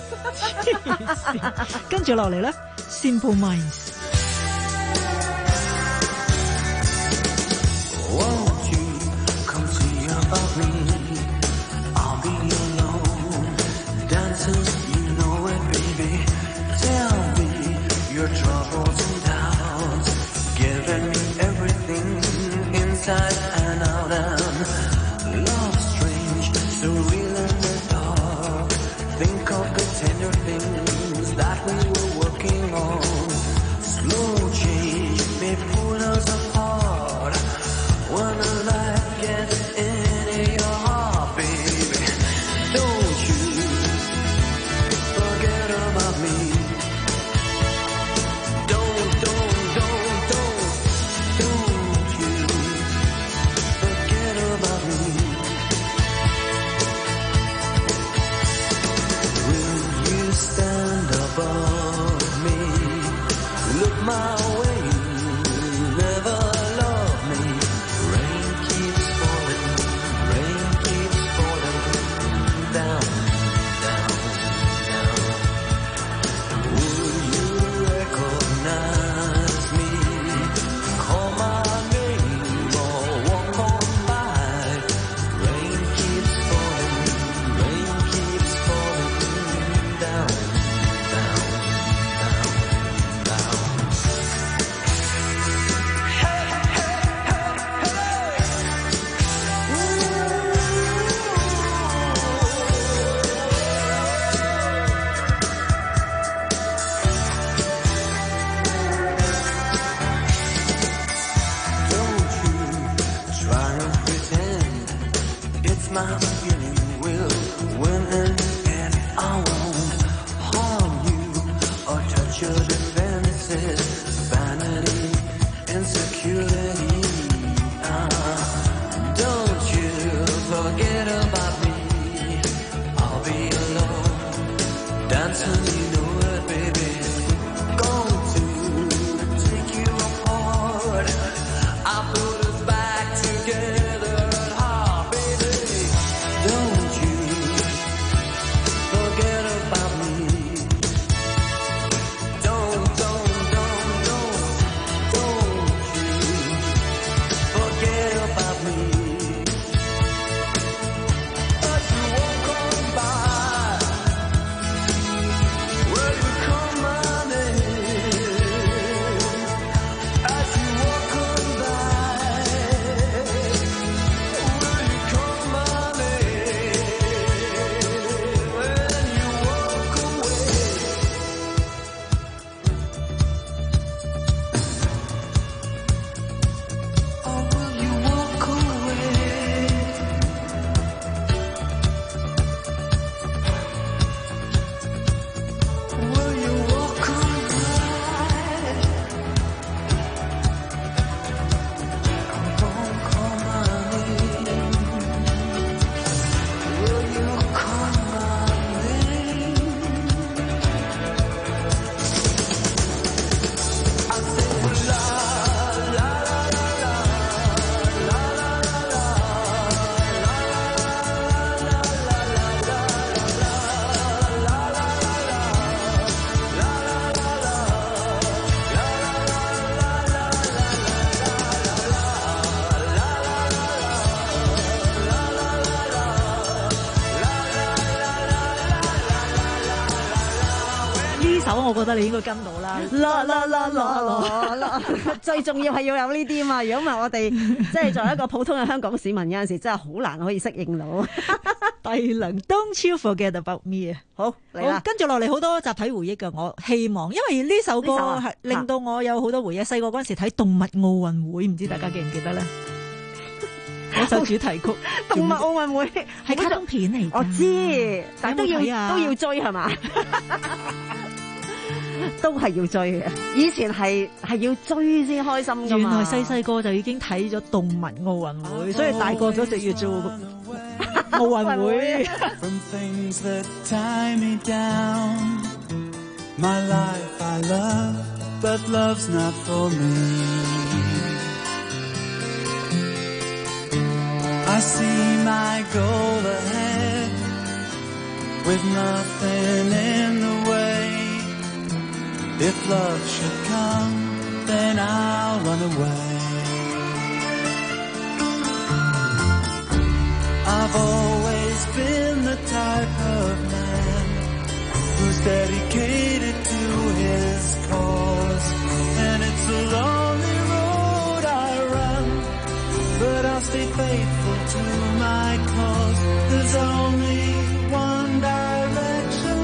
跟住落嚟咧 ，Simple Minds。 Won't you come see about me? I'll be alone, dancing, you know it, baby. Tell me your troubles and doubts. inside and out and love strange, so real in the dark. Think of the tender things that we were working on. Slow change may pull us apart when the light gets in your heart, baby. Don't you forget about me. Don't, don't, don't, don't, don't you forget about me. Will you stand above me? Look my way. Never love me. Rain keeps falling. Rain keeps falling down, down, down. Will you recognize me? Call my name or walk on by. Rain keeps falling. Rain keeps falling down, down, down, down. Try and pretend it's my feeling. Will win in the end. I won't harm you or touch your defenses. Vanity, insecurity. Ah, don't you forget about me. I'll be alone, dancing, you know it, baby. Going to take you apart. I put us back together. Ah, baby, don't you forget about me. Don't, don't, don't, don't, don't you forget about me. But you won't come by. Will you come my name? As you walk on by, will you come my name? When you walk away, or will you walk away? Will you walk on by? Don't call my name. Will you call my name? I say la la la la la la la la 呢首我覺得你應該跟到啦， 啦啦啦啦啦啦！最重要係要有呢啲嘛，如果唔係我哋即係作為一個普通嘅香港市民，有陣時真係好難可以適應到。 低能 Don't you forget about me 啊！ 好，嚟啦好，跟住落嚟好多集體回憶嘅，我希望，因為呢首歌呢首啊係令到我有好多回憶。細個嗰陣時睇動物奧運會，唔知大家記唔記得咧？嗰首主題曲《 動物奧運會》 係卡通片嚟㗎， 我知，但都要有冇睇啊都要追係嘛？都係要追嘅。以前係係要追先開心㗎嘛。 原來細細個就已經睇咗動物奧運會，所以大個咗就要做奧運會。 From things that tie me down. My life I love, but love's not for me. I see my goal ahead with nothing in the way. If love should come, then I'll run away. I've always been the type of man who's dedicated to his cause, and it's a lonely road I run, stay faithful to my cause. There's only one direction.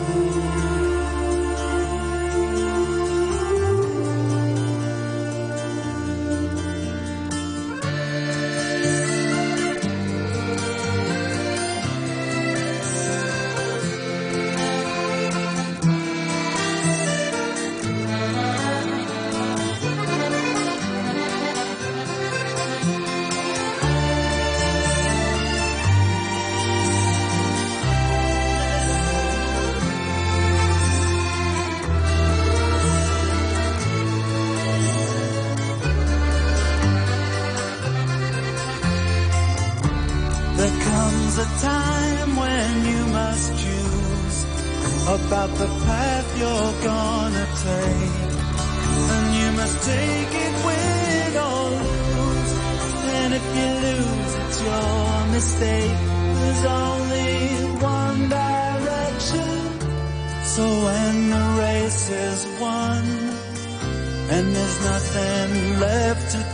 There comes a time when you must choose about the path you're gonna take, and you must take it win or lose, and if you lose it's your mistake. There's only one direction, so when the race is won and there's nothing left to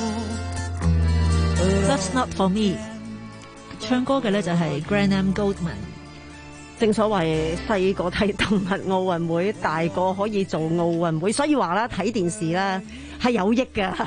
do, That's not for me。唱歌嘅咧就係 Graham Goldman。 正所謂細個睇動物奧運會，大個可以做奧運會，所以話啦，睇電視啦係有益㗎。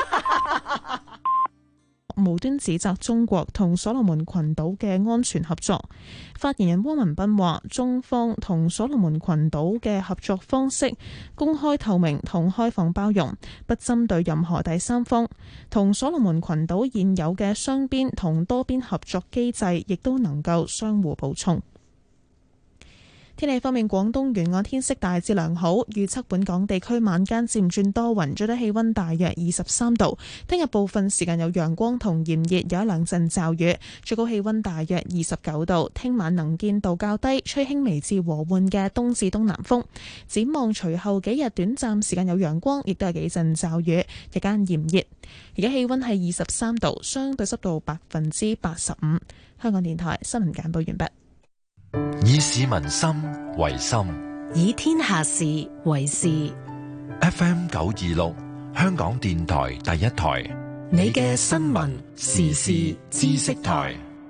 無端指責中國同所羅門群島嘅安全合作。發言人汪文斌話：中方同所羅門群島嘅合作方式公開透明同開放包容，不針對任何第三方。同所羅門群島現有嘅雙邊同多邊合作機制，亦都能夠相互補充。天氣方面，廣東沿岸天色大致良好，預測本港地區晚間漸轉多雲，最低氣溫大約二十三度。聽日部分時間有陽光同炎熱，有一兩陣驟雨，最高氣溫大約二十九度。聽晚能見度較低，吹輕微至和緩嘅東至東南風。展望隨後幾日短暫時間有陽光，亦都有幾陣驟雨，日間炎熱。而家氣溫係二十三度，相對濕度百分之八十五。香港電台新聞簡報完畢。 以市民心為心， 以天下事為事。 F M 九二六，香港電台第一台， 你嘅新聞時事知識台。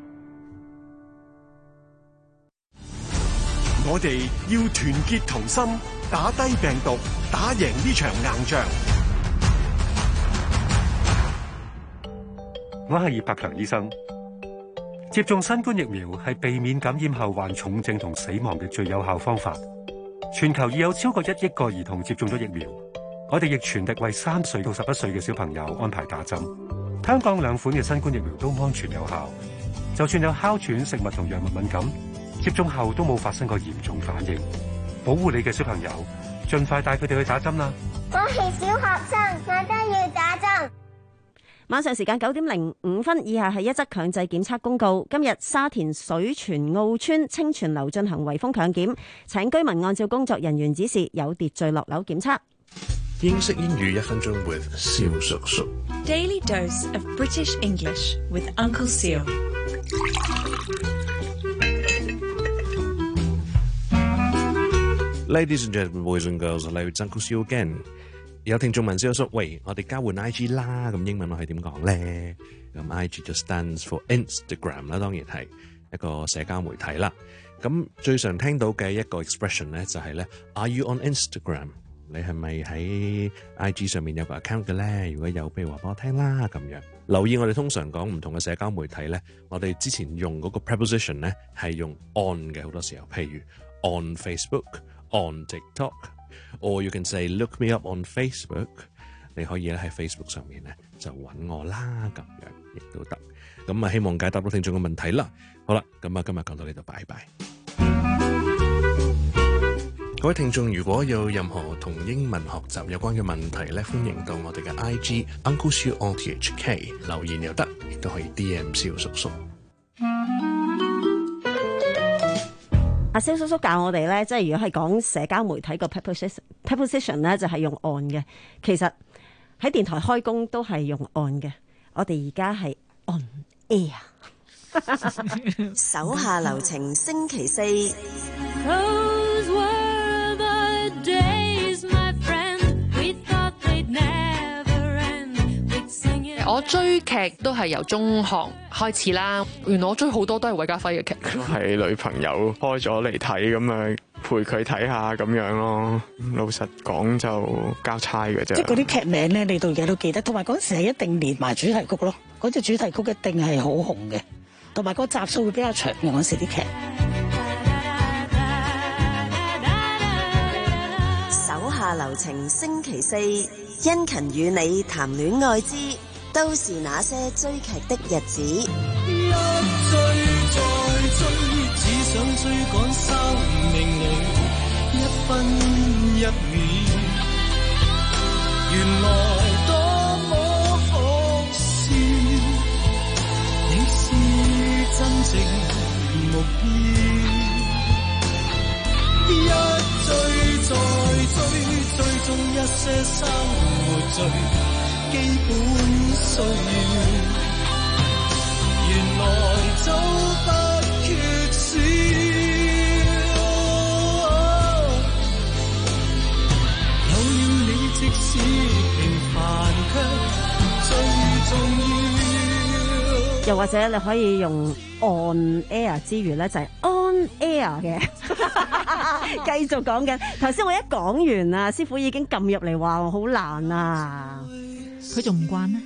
我哋要團結同心，打低病毒，打贏呢場硬仗。 我係葉柏強醫生。接種新冠疫苗係避免感染後患重症同死亡嘅最有效方法。全球已有超過一億個兒童接種咗疫苗，我哋亦全力為三歲到十一歲嘅小朋友安排打針。香港兩款嘅新冠疫苗都安全有效，就算有哮喘、食物同藥物敏感，接種後都冇發生過嚴重反應。保護你嘅小朋友，盡快帶佢哋去打針啦！ 我係小學生，我都要打針。 晚上時間九點零五分，以下係一則強制檢測公告。今日沙田水泉澳村清泉樓進行圍封強檢，請居民按照工作人員指示有秩序落樓檢測。 英式英語一分鐘 with 蕭叔叔。 Daily dose of British English with Uncle Seal。 Ladies and gentlemen, boys and girls, hello, it's Uncle Seal again。有聽眾問蕭叔，喂，我哋交換 I G 啦，咁英文我係點講咧？咁 I G 就 stands for Instagram 啦，當然係一個社交媒體啦。咁最常聽到嘅一個 expression 咧，就係咧 Are you on Instagram？ 你係咪喺 I G 上面有個 account 嘅咧？如果有，不如話俾我聽啦。咁樣留意我哋通常講唔同嘅社交媒體咧，我哋之前用嗰個 preposition 咧係用 on 嘅，好多時候，譬如 on Facebook、on TikTok。Or you can say look me up on Facebook。你可以咧喺 Facebook 上面咧就揾我啦，咁樣亦都得。咁啊，希望解答到聽眾嘅問題啦。好啦，咁啊，今日講到呢度，拜拜。各位聽眾，如果有任何同英文學習有關嘅問題咧，歡迎到我哋嘅 I G Uncle Siu O T H K 留言又得，亦都可以 D M 蕭叔叔。 阿蕭叔叔教我哋咧，即係如果係講社交媒體個 preposition 咧，就係用 on 嘅。其實喺電台開工都係用 on 嘅。我哋而家係 on air。 手下留情，星期四。 Those were the days, my friend. We thought they'd never end. We'd sing it. 我追劇都係由中學開始啦。原來我追好多都係韋家輝嘅劇。 係女朋友開咗嚟睇，咁啊陪佢睇下咁樣咯。老實講就交差嘅啫。 即係嗰啲劇名咧，你到而家都記得，同埋嗰陣時係一定連埋主題曲咯。嗰隻主題曲一定係好紅嘅，同埋個集數會比較長嘅嗰時啲劇。 手下留情，星期四，殷勤與你談戀愛之都是那些追劇的日子。 一追再追，只想追趕生命裏一分一秒。原來多麼可笑，你是真正目標。一追再追，追蹤一些生活最基本需要，原來早不缺少。有了你，即使平凡卻最重要。 又或者你可以用 on air 之餘咧，就係 on air 嘅。繼續講緊，頭先我一講完啊，師傅已經撳入嚟話我好難啊， 佢仲唔慣咩？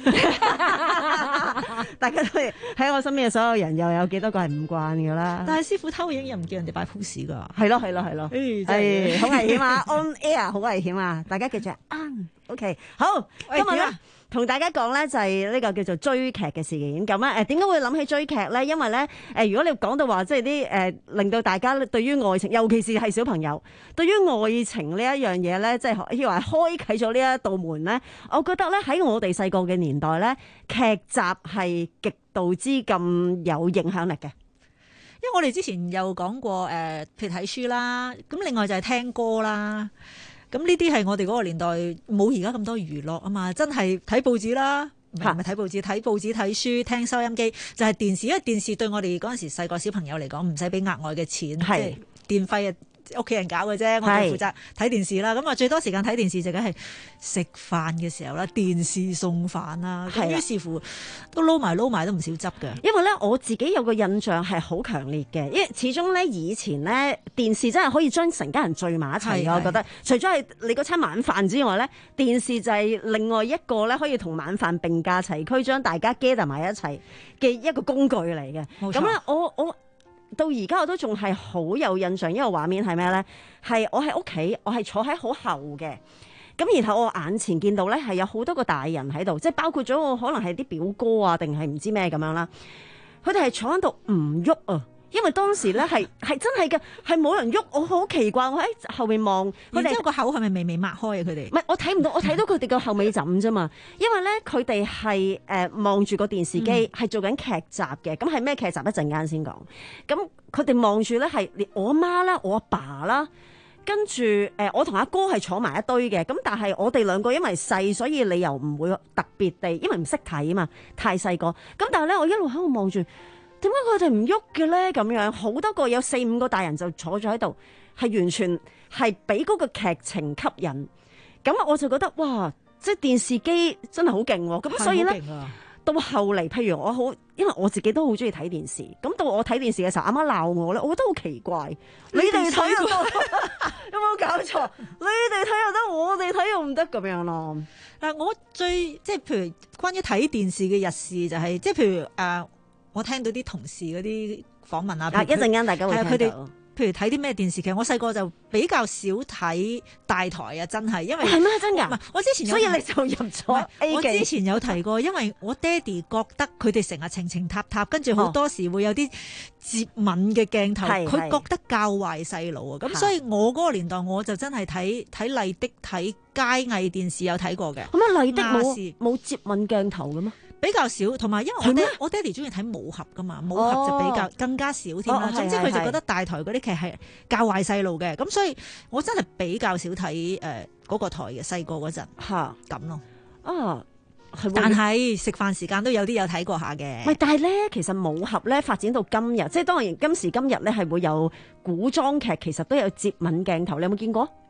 大家都喺我身邊嘅所有人，又有幾多個係唔慣噶啦？ 但係師傅偷影又唔叫人哋擺 pose 噶， 係咯係咯係咯，係好危險啊！on air 好危險啊！大家記住 on，OK， 好，今日咧。同大家講咧就係呢個叫做追劇嘅事件咁啊！誒點解會諗起追劇咧？因為咧誒，如果你講到話即係啲誒令到大家對於愛情，尤其是係小朋友對於愛情呢一樣嘢咧，即係可以話開啟咗呢一道門咧。我覺得咧喺我哋細個嘅年代咧，劇集係極度之咁有影響力嘅。 因為我哋之前有講過誒，譬如睇書啦，咁另外就係聽歌啦。咁呢啲係我哋嗰個年代冇而家咁多娛樂啊嘛，真係睇報紙啦，唔係睇報紙，睇報紙睇書，聽收音機，就係電視。因為電視對我哋嗰陣時細個小朋友嚟講，唔使俾額外嘅錢，即係電費啊，屋企人搞嘅啫，我哋負責睇電視啦。咁啊，最多時間睇電視就梗係食飯嘅時候啦，電視送飯啦。咁於是乎都撈埋撈埋都唔少汁嘅。 因為咧我自己有個印象係好強烈嘅，因為始終咧以前咧電視真係可以將成家人聚埋一齊嘅。我覺得除咗係你嗰餐晚飯之外咧，電視就係另外一個咧可以同晚飯並駕齊驅，將大家 gather 埋一齊嘅一個工具嚟嘅。咁咧我我。到而家我都仲係好有印象，一個畫面係咩咧？係我喺屋企，我係坐喺好後嘅，咁然後我眼前見到咧係有好多個大人喺度，即係包括咗我可能係啲表哥啊，定係唔知咩咁樣啦。佢哋係坐喺度唔喐啊！因為當時咧係係真係嘅，係冇人喐，我好奇怪，我喺後面望佢哋。 然之後個口係咪微微擘開啊？佢哋唔係，我睇唔到，我睇到佢哋個後尾枕啫嘛。因為咧佢哋係誒望住個電視機，係、嗯、做緊劇集嘅。咁係咩劇集？一陣間先講。咁佢哋望住咧係連我媽啦，我阿爸啦，跟住誒我同阿哥係坐埋一堆嘅。咁但係我哋兩個因為細，所以你又唔會特別地，因為唔識睇啊嘛，太細個。咁但係咧，我一路喺度望住。點解佢哋唔喐嘅咧？咁樣好多個有四五個大人就坐咗喺度，係完全係俾嗰個劇情吸引。咁我就覺得哇，即係電視機真係好勁喎！咁所以咧，到後嚟，譬如我好，因為我自己都好中意睇電視。咁到我睇電視嘅時候，阿媽鬧我咧，我覺得好奇怪。你哋睇又得，有冇搞錯？你哋睇又得，我哋睇又唔得咁樣咯。 嗱，我最即係譬如關於睇電視嘅日事就係、是，即係譬如誒。呃我聽到啲同事嗰啲訪問啊， 一陣間大家會聽到。 佢哋譬如睇啲咩電視劇，我細個就比較少睇大台啊，真係，因為係咩真㗎？ 唔係，我之前有， 所以你就入咗 A 記。 我之前有提過，因為我爹哋覺得佢哋成日情情塔塔，跟住好多時會有啲接吻嘅鏡頭，佢、哦、覺得教壞細路啊。咁所以我嗰個年代我就真係睇睇麗的睇佳藝電視有睇過嘅。 咁啊，麗的冇冇接吻鏡頭嘅咩？ 比較少，同埋因為我爹我爹哋中意睇武俠噶嘛，武俠就比較更加少添啦。總之佢就覺得大台嗰啲劇係教壞細路嘅，咁所以我真係比較少睇誒嗰個台嘅細個嗰陣嚇咁咯。啊，但係食飯時間都有啲有睇過下嘅。 喂，但係咧，其實武俠咧發展到今日，即係當然今時今日咧係會有古裝劇，其實都有接吻鏡頭，你有冇見過？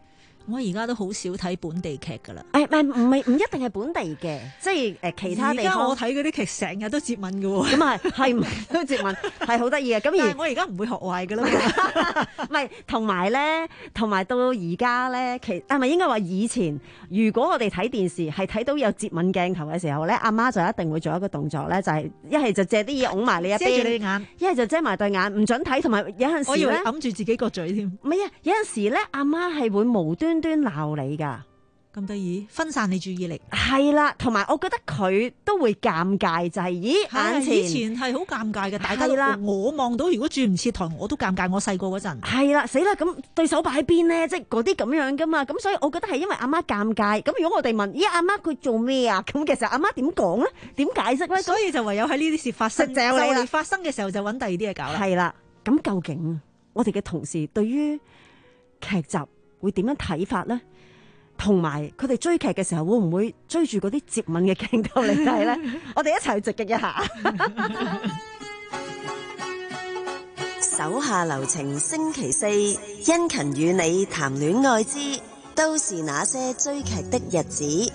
我而家都好少睇本地劇㗎啦。 誒唔係唔係唔一定係本地嘅，即係誒其他地方。 而家我睇嗰啲劇成日都接吻㗎喎。 咁啊係唔係都接吻係好得意嘅。咁而我而家唔會學壞㗎啦。 唔係同埋咧，同埋到而家咧，其係咪應該話以前？如果我哋睇電視係睇到有接吻鏡頭嘅時候咧，阿媽就一定會做一個動作咧，就係一係就借啲嘢擁埋你一邊， 遮住你眼； 一係就遮埋對眼，唔準睇。同埋有陣時咧， 我以為揞住自己個嘴添。 唔係啊，有陣時咧，阿媽係會無端端鬧你㗎。 咁得意，分散你注意力。 係啦，同埋我覺得佢都會尷尬，就係、是、咦眼前以前係好尷尬嘅，大家啦，我望到如果轉唔切台，我都尷尬。我細個嗰陣係啦，死啦！咁對手擺喺邊咧？即係嗰啲咁樣噶嘛。咁所以我覺得係因為阿媽尷尬。咁如果我哋問咦阿媽佢做咩啊？咁其實阿媽點講咧？點解釋咧？ 所以就唯有喺呢啲事發生，就嚟嚟發生嘅時候就揾第二啲嘢搞啦。 係啦，咁究竟我哋嘅同事對於劇集會點樣睇法咧？同埋佢哋追劇嘅時候，會唔會追住嗰啲接吻嘅鏡頭嚟睇咧？我哋一齊去直擊一下。 手下留情，星期四，殷勤與你談戀愛之都是那些追劇的日子。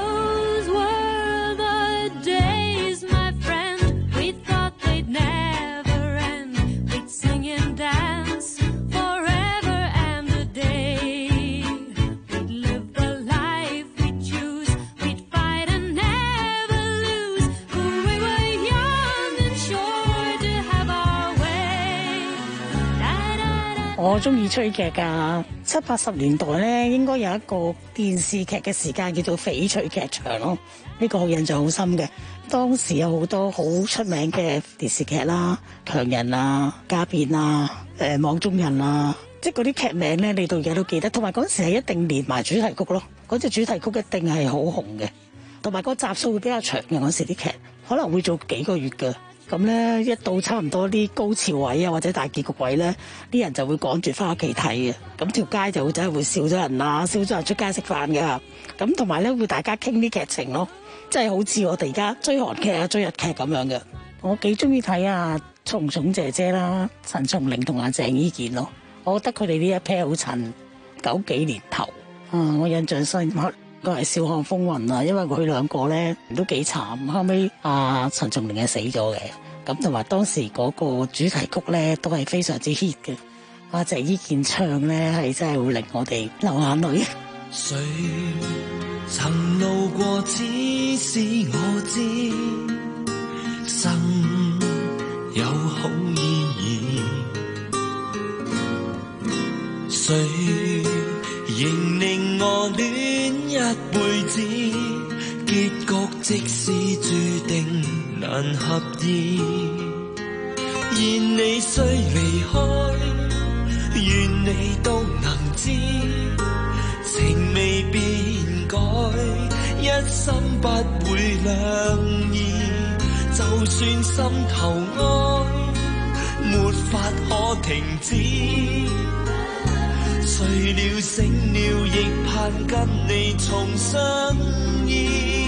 我中意追劇㗎，七八十年代咧應該有一個電視劇嘅時間叫做翡翠劇場咯，呢個印象好深嘅。當時有好多好出名嘅電視劇啦，強人啊、家變啊、誒、呃、網中人啊，即係嗰啲劇名咧，你到而家都記得。同埋嗰陣時係一定連埋主題曲咯，嗰隻主題曲一定係好紅嘅，同埋個集數會比較長嘅。嗰時啲劇可能會做幾個月㗎。咁咧，一到差唔多啲高潮位啊，或者大結局位咧，啲人就會趕住翻屋企睇嘅。咁條街就會真係會少咗人啊，少咗人出街食飯嘅。咁同埋咧，會大家傾啲劇情咯，即係好似我哋而家追韓劇啊、追日劇咁樣嘅。我幾中意睇啊，松松姐姐啦、陳松伶同阿鄭伊健咯。我覺得佢哋呢一 pair 好襯，九幾年頭啊，我印象深刻。個係《笑看風雲》啊，因為佢兩個咧都幾慘，後尾阿陳松伶係死咗嘅，咁同埋當時嗰個主題曲咧都係非常之 hit 嘅，阿鄭伊健唱咧係真係會令我哋流眼淚。 誰曾路過，只是我知，生有好意義，誰仍令我戀一輩子，結局即使注定難合意。願你雖離開，願你都能知，情未變改，一生不會兩意。就算心頭愛，沒法可停止。睡了醒了，亦盼跟你重相依。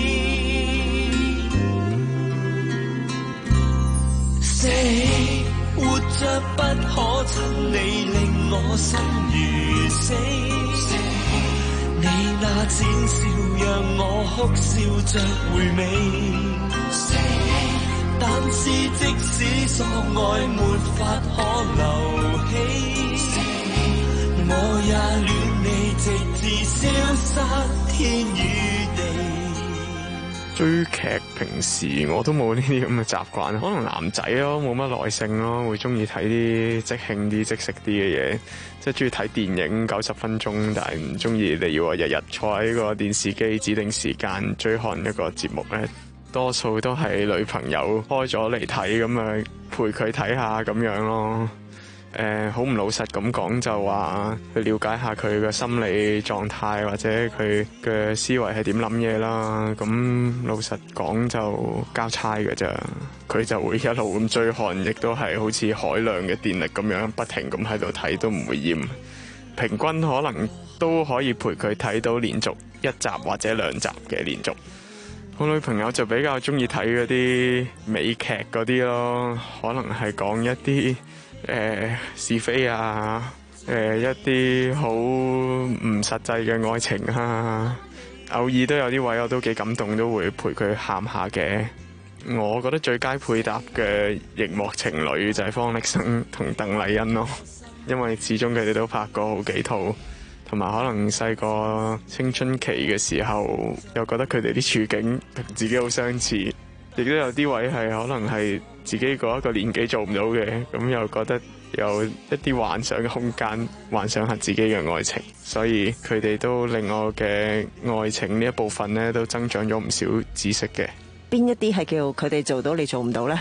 死活着不可親你，令我心如死。你那淺笑讓我哭笑着回味。但是即使所愛沒法可留起。我也戀你，直至消失天與地。 追劇平時我都冇呢啲咁嘅習慣，可能男仔咯，冇乜耐性咯，會中意睇啲即興啲、即食啲嘅嘢，即係中意睇電影九十分鐘，但係唔中意你要話日日坐喺個電視機指定時間追看一個節目咧。多數都係女朋友開咗嚟睇，咁啊陪佢睇下咁樣咯。誒好唔老實咁講，就話去了解下佢嘅心理狀態，或者佢嘅思維係點諗嘢啦。咁老實講就交差嘅咋，佢就會一路咁追看，亦都係好似海量嘅電力咁樣不停咁喺度睇，都唔會厭。平均可能都可以陪佢睇到連續一集或者兩集嘅連續。我女朋友就比較中意睇嗰啲美劇嗰啲咯，可能係講一啲誒、呃、是非啊， 誒一啲好唔實際嘅愛情啊，偶爾都有啲位我都幾感動，都會陪佢喊下嘅。我覺得最佳配搭嘅熒幕情侶就係方力申同鄧麗欣咯，因為始終佢哋都拍過好幾套，同埋可能細個青春期嘅時候又覺得佢哋啲處境同自己好相似，亦都有啲位係可能係自己嗰一個年紀做唔到嘅，咁又覺得有一啲幻想嘅空間，幻想下自己嘅愛情，所以佢哋都令我嘅愛情呢一部分呢都增長咗唔少知識嘅。 邊一啲係叫佢哋做到你做唔到呢？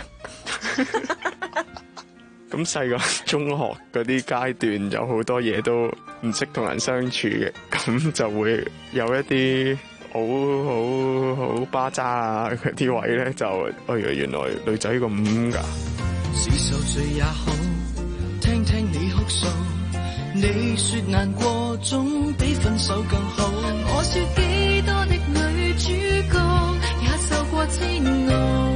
咁細個中學嗰啲階段有好多嘢都唔識同人相處嘅，咁就會有一啲好好好巴渣啊嗰啲位咧，就哎呀原來女仔咁㗎。 是受罪也好，聽聽你哭訴，你說難過總比分手更好。我說幾多的女主角也受過煎熬，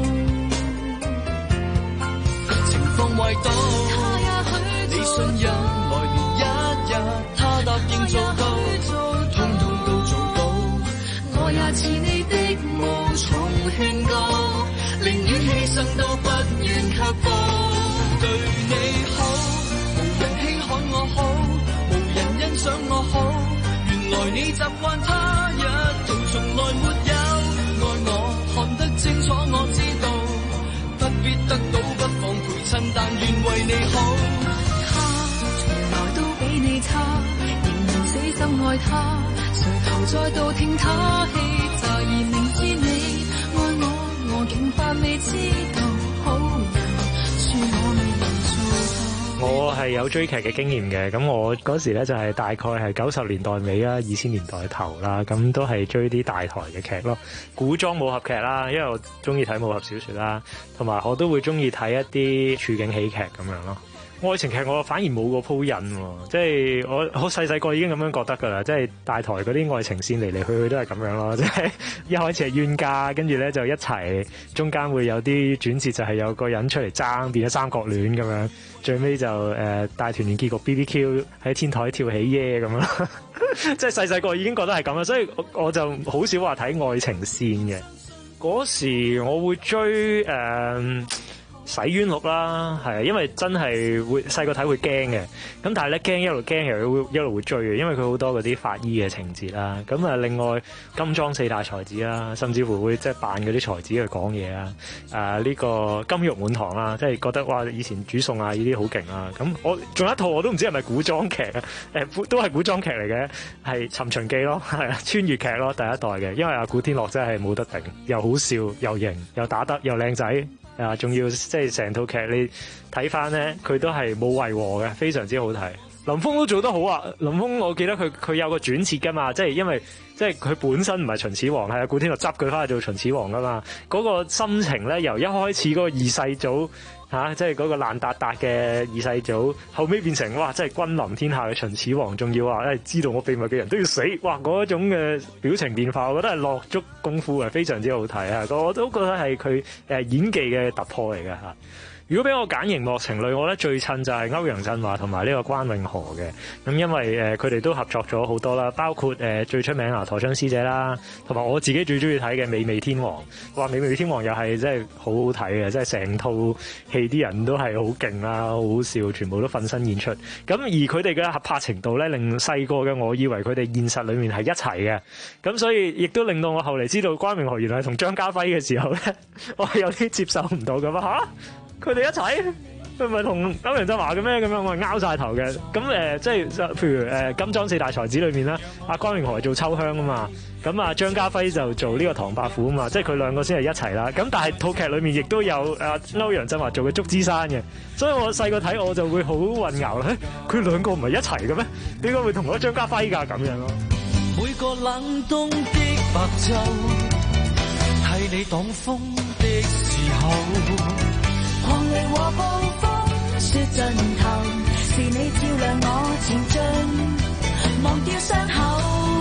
情況壞到你信任來年一日，他答應做到，通通都做到。我也似你的無從勸告，寧願犧牲都不願卻步。對你好，無人稀罕我好，無人欣賞我好，原來你習慣他一套，從來沒有愛我，看得清楚我知道，不必得到不妨陪襯，但願為你好。他從來都比你差，仍然死心愛他，誰頭再度聽他氣詐，而明知你愛我，我竟扮未知道，好人恕我未能做到。 我係有追劇嘅經驗嘅，咁我嗰時咧就係大概係九十年代尾啦，二千年代頭啦，咁都係追啲大台嘅劇咯，古裝武俠劇啦，因為我中意睇武俠小說啦，同埋我都會中意睇一啲處境喜劇咁樣咯。愛情劇我反而冇個鋪癮喎，即係我我細細個已經咁樣覺得㗎啦，即係大台嗰啲愛情線嚟嚟去去都係咁樣咯，即係一開始係冤家，跟住咧就一齊，中間會有啲轉折，就係有個人出嚟爭，變咗三角戀咁樣，最尾就誒、呃、大團圓結局 B B Q 喺天台跳起耶咁樣，即係細細個已經覺得係咁啦，所以我我就好少話睇愛情線嘅。嗰時我會追誒。呃洗冤錄啦，係啊，因為真係會細個睇會驚嘅，咁但係咧驚一路驚又會一路會追嘅，因為佢好多嗰啲法醫嘅情節啦。咁啊，另外金裝四大才子啦，甚至乎會即係扮嗰啲才子去講嘢啊。誒呢個金玉滿堂啦，即係覺得哇以前煮餸啊呢啲好勁啊。咁我仲有一套我都唔知係咪古裝劇啊，誒都係古裝劇嚟嘅，係《尋秦記》咯，係啊，穿越劇咯，第一代嘅，因為阿古天樂真係冇得頂，又好笑又型又打得又靚仔。啊，仲要即係成套劇你睇翻咧，佢都係冇違和嘅，非常之好睇。林峰都做得好啊！林峰我記得佢佢有個轉折噶嘛，即係因為即係佢本身唔係秦始皇，係阿古天樂執佢翻去做秦始皇噶嘛。嗰、那個心情咧，由一開始嗰個二世祖嚇、啊，即係嗰個爛達達嘅二世祖，後尾變成哇，即係君臨天下嘅秦始皇，仲要話誒知道我秘密嘅人都要死，哇！嗰種嘅表情變化，我覺得係落足功夫嘅，非常之好睇啊！我都覺得係佢誒演技嘅突破嚟嘅嚇。如果俾我揀熒幕情侶，我覺得最襯就係歐陽震華同埋呢個關詠荷嘅。咁因為誒佢哋都合作咗好多啦，包括誒、呃、最出名啊陀槍師姐啦，同埋我自己最中意睇嘅《美味天王》。哇，《美味天王》又係真係好好睇嘅，即係成套戲啲人都係好勁啦，好好笑，全部都奮身演出。咁而佢哋嘅合拍程度咧，令細個嘅我以為佢哋現實裡面係一齊嘅。咁所以亦都令到我後嚟知道關詠荷原來係同張家輝嘅時候咧，我係有啲接受唔到咁啊嚇！佢哋一齊，佢唔係同歐陽震華嘅咩？咁樣我係拗晒頭嘅。咁誒、呃，即係譬如誒、呃《金裝四大才子》裏面啦，阿關詠荷係做秋香啊嘛，咁啊張家輝就做呢個唐伯虎啊嘛，即係佢兩個先係一齊啦。咁但係套劇裏面亦都有阿歐陽震華做嘅祝枝山嘅，所以我細個睇我就會好混淆啦。佢兩個唔係一齊嘅咩？點解會同咗張家輝㗎咁樣咯？ 每個冷冬的白晝，係你擋風的時候。 寒雷和暴風雪盡頭，是你照亮我前進，忘掉傷口。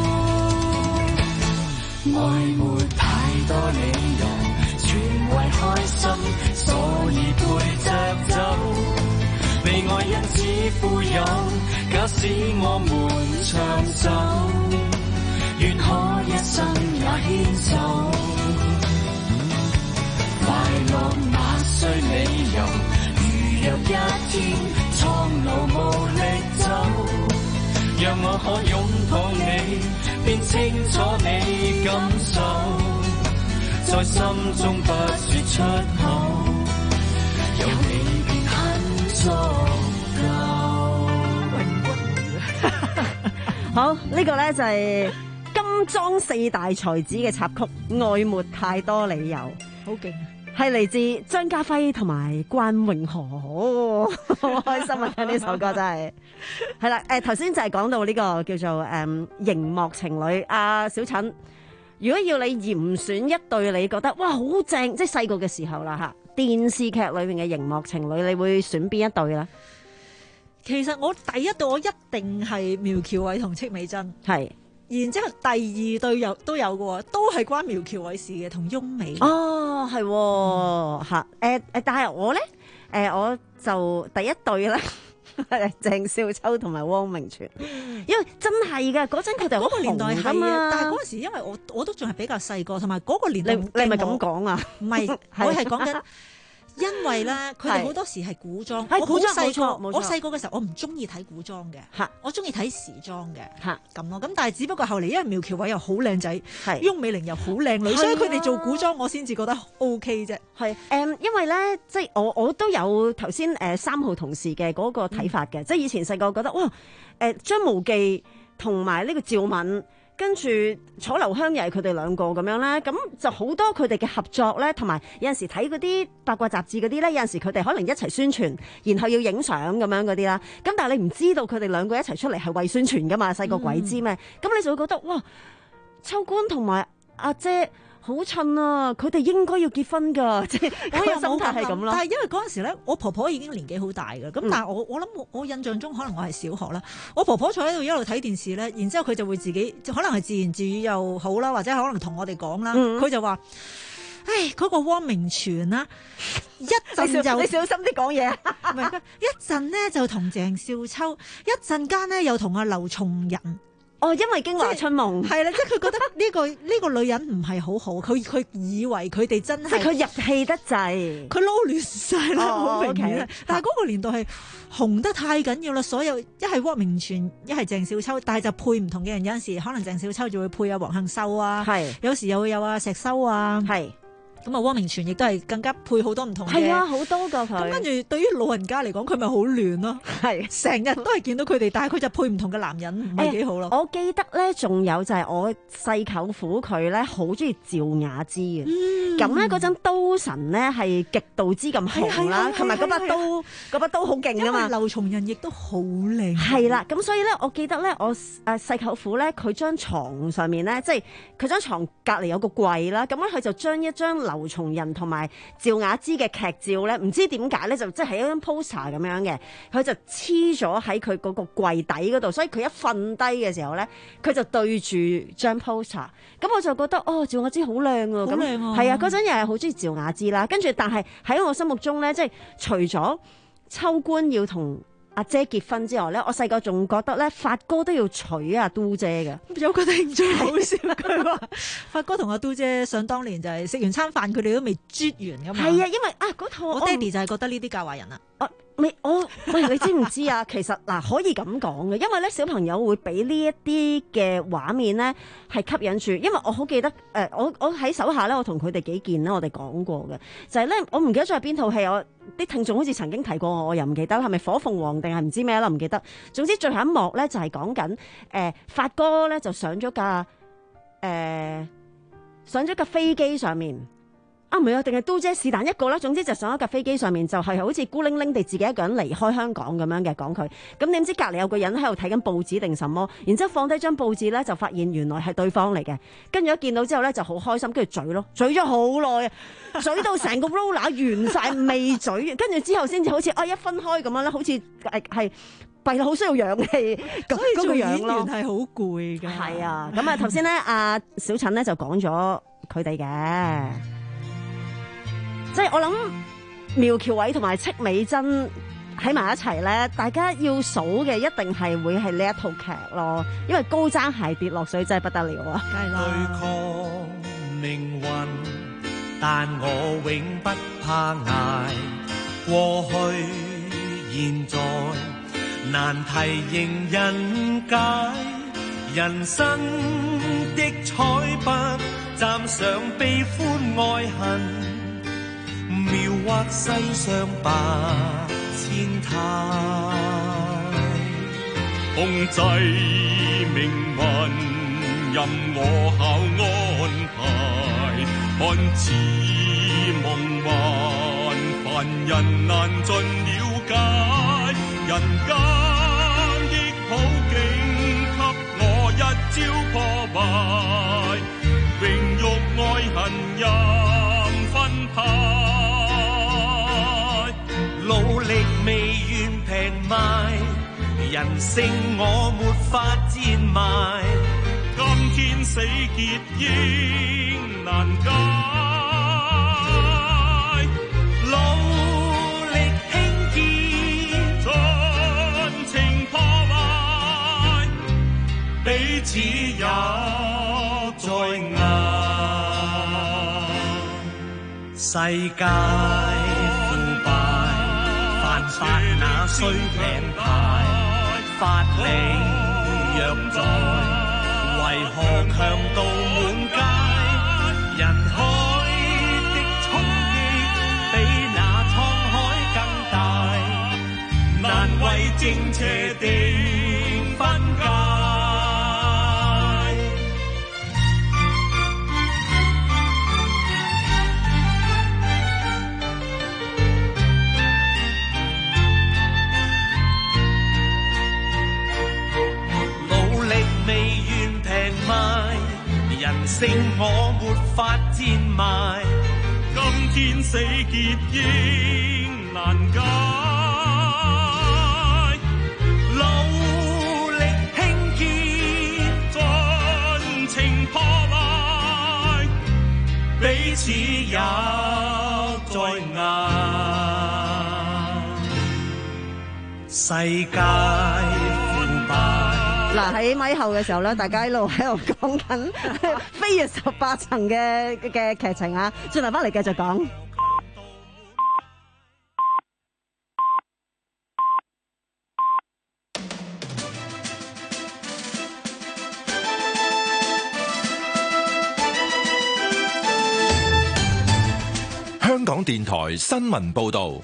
愛沒太多理由，全為開心，所以陪着走。被愛因此富有， 假使我們長壽，願可一生也牽手。快樂那需理由，如若一天蒼老無力走，讓我可擁抱你，便清楚你感受，在心中不說出口，有你便很足夠。 好，呢、這個咧就係金裝四大才子嘅插曲《愛沒太多理由》， 好勁， 係嚟自張家輝同埋關詠荷，好開心啊！聽呢首歌真係係啦。誒，頭先就係講到呢個叫做誒熒幕情侶，阿小陳，如果要你嚴選一對，你覺得哇好正，即係細個嘅時候啦吓，電視劇裏面嘅熒幕情侶，你會選邊一對咧？ 其實我第一對我一定係苗僑偉同戚美珍， 係。 然之後第二對有都有嘅，都係關苗僑偉事嘅，同翁美。 哦，係嚇，誒誒，但係我咧，誒、呃、我就第一對咧，鄭少秋同埋汪明荃，因為真係嘅嗰陣佢哋嗰個年代係啊，但係嗰陣時時因為我我都仲係比較細個，同埋嗰個年代你你咪咁講啊？ 唔係，我係講緊。因為咧，佢哋好多時係古裝，我好細個，我細個嘅時候我唔中意睇古裝嘅，我中意睇時裝嘅，咁咯。咁但係只不過後嚟，因為苗僑偉又好靚仔，翁美玲又好靚女，所以佢哋做古裝我先至覺得 O K 啫。 係誒，因為咧，即係我我都有頭先誒三號同事嘅嗰個睇法嘅，即係以前細個覺得哇，誒張無忌同埋呢個趙敏。跟住楚留香又係佢哋兩個咁樣咧，咁就好多佢哋嘅合作咧，同埋有陣時睇嗰啲八卦雜誌嗰啲咧，有陣時佢哋可能一齊宣傳，然後要影相咁樣嗰啲啦。咁但係你唔知道佢哋兩個一齊出嚟係為宣傳噶嘛，細個鬼知咩？咁、嗯、你就會覺得哇，秋官同埋阿姐。好襯啊！佢哋應該要結婚㗎，即係我有心態係咁咯。 但係因為嗰陣時咧，我婆婆已經年紀好大嘅，咁、嗯、但係我我諗我，我印象中可能我係小學啦。我婆婆坐喺度一路睇電視咧，然之後佢就會自己可能係自言自語又好啦，或者可能同我哋講啦。佢、嗯、就話：唉，嗰、嗰個汪明荃啦，一陣就你小心啲講嘢。 唔係，一陣咧就同鄭少秋，一陣間咧又同阿劉松仁。 哦，因為京華春夢係啦，即係佢覺得呢、呢個呢、呢個女人唔係好好，佢佢以為佢哋真係即係佢入戲得滯， 佢撈亂晒啦，好、哦、明顯。Okay, 但係嗰個年代係紅得太緊要啦，所有一係汪明荃，一係鄭少秋，但係就配唔同嘅人，有陣時可能鄭少秋就會配阿黃杏秀啊，有時又會有阿石修啊，係。咁啊，汪明荃亦都係更加配好多唔同嘅， 係啊，好多噶佢。 咁跟住對於老人家嚟講，佢咪好亂咯，係成日都係見到佢哋，但係佢就配唔同嘅男人，唔係幾好咯、 欸。我記得咧，仲有就係我細舅父佢咧，好中意趙雅芝嘅。咁咧嗰陣刀神咧係極度之咁紅啦，同埋嗰把刀嗰把刀好勁噶嘛。 因為劉松仁亦都好靚。 係啦，咁所以咧，我記得咧，我誒細舅父咧，佢張床上面咧，即係佢張床隔離有個櫃啦，咁咧佢就將一張劉松仁同埋趙雅芝嘅劇照咧，唔知點解咧，就即係喺一張 poster 咁樣嘅，佢就黐咗喺佢嗰個櫃底嗰度，所以佢一瞓低嘅時候咧，佢就對住張 poster， 咁我就覺得哦，趙雅芝好靚啊， 好靚啊， 係啊，嗰陣又係好中意趙雅芝啦，跟住但係喺我心目中咧，即係除咗秋官要同阿姐結婚之外咧，我細個仲覺得咧，發哥都要娶阿嘟姐嘅。 有覺得興趣好笑佢話，發哥同阿嘟姐想當年就係食完餐飯，佢哋都未啜完噶嘛。 係啊，因為啊嗰套我爹哋就係覺得呢啲教壞人啊。 我未我喂，你知唔知啊？其實嗱，可以咁講嘅，因為咧小朋友會俾呢一啲嘅畫面咧係吸引住，因為我好記得誒、呃，我我喺手下咧，我同佢哋幾件咧，我哋講過嘅，就係、是、咧，我唔記得咗係邊套戲，我啲聽眾好似曾經提過我，我又唔記得係咪火鳳凰定係唔知咩啦，唔記得。總之最後一幕咧就係講緊誒發哥咧就上咗架誒、呃、上咗架飛機上面。啊，唔係啊，定係都姐是但一個啦。總之就上一架飛機上面，就係好似孤零零地自己一個人離開香港咁樣嘅講佢。咁點知隔離有個人喺度睇緊報紙定什麼？然之後放低張報紙咧，就發現原來係對方嚟嘅。跟住一見到之後咧，就好開心，跟住嘴咯，嘴咗好耐啊，嘴到成個 roller 完晒未嘴。跟住之後先至好似啊一分開咁樣咧，好似係係閉到好需要氧氣咁嗰個樣咯。 係好攰㗎。 係啊，咁啊頭先咧，阿小陳咧就講咗佢哋嘅。即係我諗苗僑偉同埋戚美珍喺埋一齊咧，大家要數嘅一定係會係呢一套劇咯，因為高踭鞋跌落水真係不得了啊！ 對抗命運，但我永不怕捱。過去現在難題迎人解，人生的彩筆蘸上悲歡愛恨，描畫世上百千態，控制命運任我巧安排，看似夢幻，凡人難盡了解，人間的普景給我一朝破壞，榮辱愛恨任分派，努力未願平賣，人性我沒法賤賣，今天死結應難解，努力興建盡情破壞，彼此也在捱，世界腐敗，犯法那需名牌，法理若在，為何強盜滿街？人海的衝擊比那滄海更大，難為正邪定分界。努力未願平賣，人性我沒法賤賣，今天死結應難解，努力興建盡情破壞，彼此也在捱，世界腐敗。 嗱，喺咪後嘅時候咧，大家一路喺度講緊《飛越十八層》嘅嘅劇情啊，轉頭翻嚟繼續講。 香港電台新聞報導。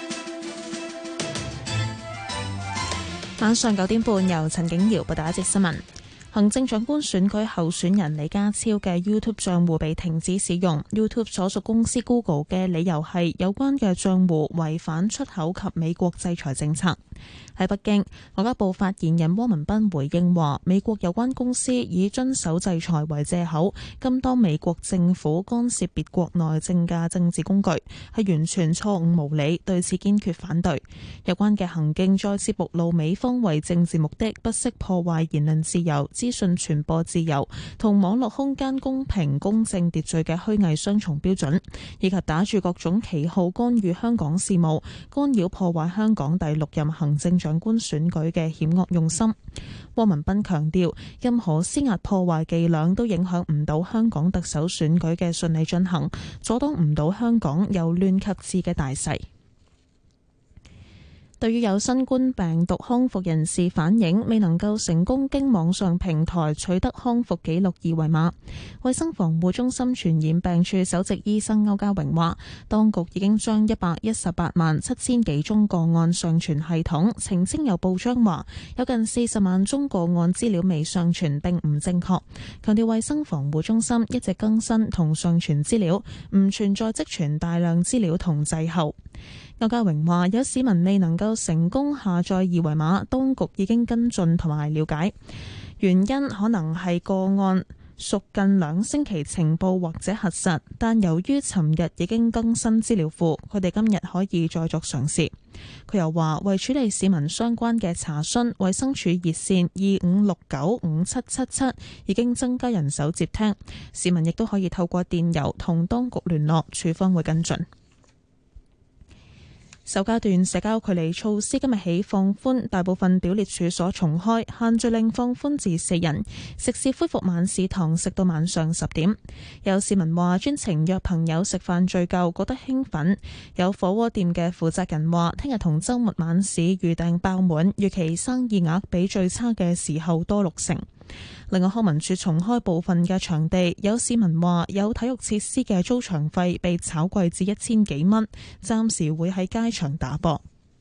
晚上九點半，由陳景瑤報道一節新聞。行政長官選舉候選人李家超嘅 YouTube 賬戶被停止使用。YouTube 所屬公司 Google 嘅理由係有關嘅賬戶違反出口及美國制裁政策。喺北京，外交部發言人汪文斌回應話，美國有關公司以遵守制裁為借口，甘當美國政府干涉別國內政嘅政治工具，係完全錯誤無理，對此堅決反對。有關嘅行徑再次暴露美方為政治目的不惜破壞言論自由、資訊傳播自由同網絡空間公平公正秩序嘅虛偽雙重標準，以及打住各種旗號干預香港事務、干擾破壞香港第六任行政長官選舉嘅險惡用心。汪文斌強調，任何施壓破壞伎倆都影響唔到香港特首選舉嘅順利進行，阻擋唔到香港由亂及治嘅大勢。對於有新冠病毒康復人士反映未能夠成功經網上平台取得康復記錄二維碼，衛生防護中心傳染病處首席醫生歐家榮話，當局已經將一百一十八萬七千幾宗個案上傳系統，澄清有報章話有近四十萬宗個案資料未上傳並唔正確，強調衛生防護中心一直更新同上傳資料，唔存在積存大量資料同滯後。歐家榮話：有市民未能夠成功下載二維碼，當局已經跟進同埋了解，原因可能係個案屬近兩星期情報或者核實，但由於尋日已經更新資料庫，佢哋今日可以再作嘗試。佢又話：為處理市民相關嘅查詢，衛生署熱線二五六九五七七七已經增加人手接聽，市民亦都可以透過電郵同當局聯絡，處方會跟進。 首階段社交距離措施今日起放寬，大部分表列處所重開，限聚令放寬至四人，食肆恢復晚市堂食到晚上十點。有市民話專程約朋友食飯聚舊，覺得興奮。有火鍋店嘅負責人話，聽日同週末晚市預訂爆滿，預期生意額比最差嘅時候多六成。另外，康文署重開部分嘅場地，有市民話有體育設施嘅租場費被炒貴至一千幾蚊，暫時會喺街場打波。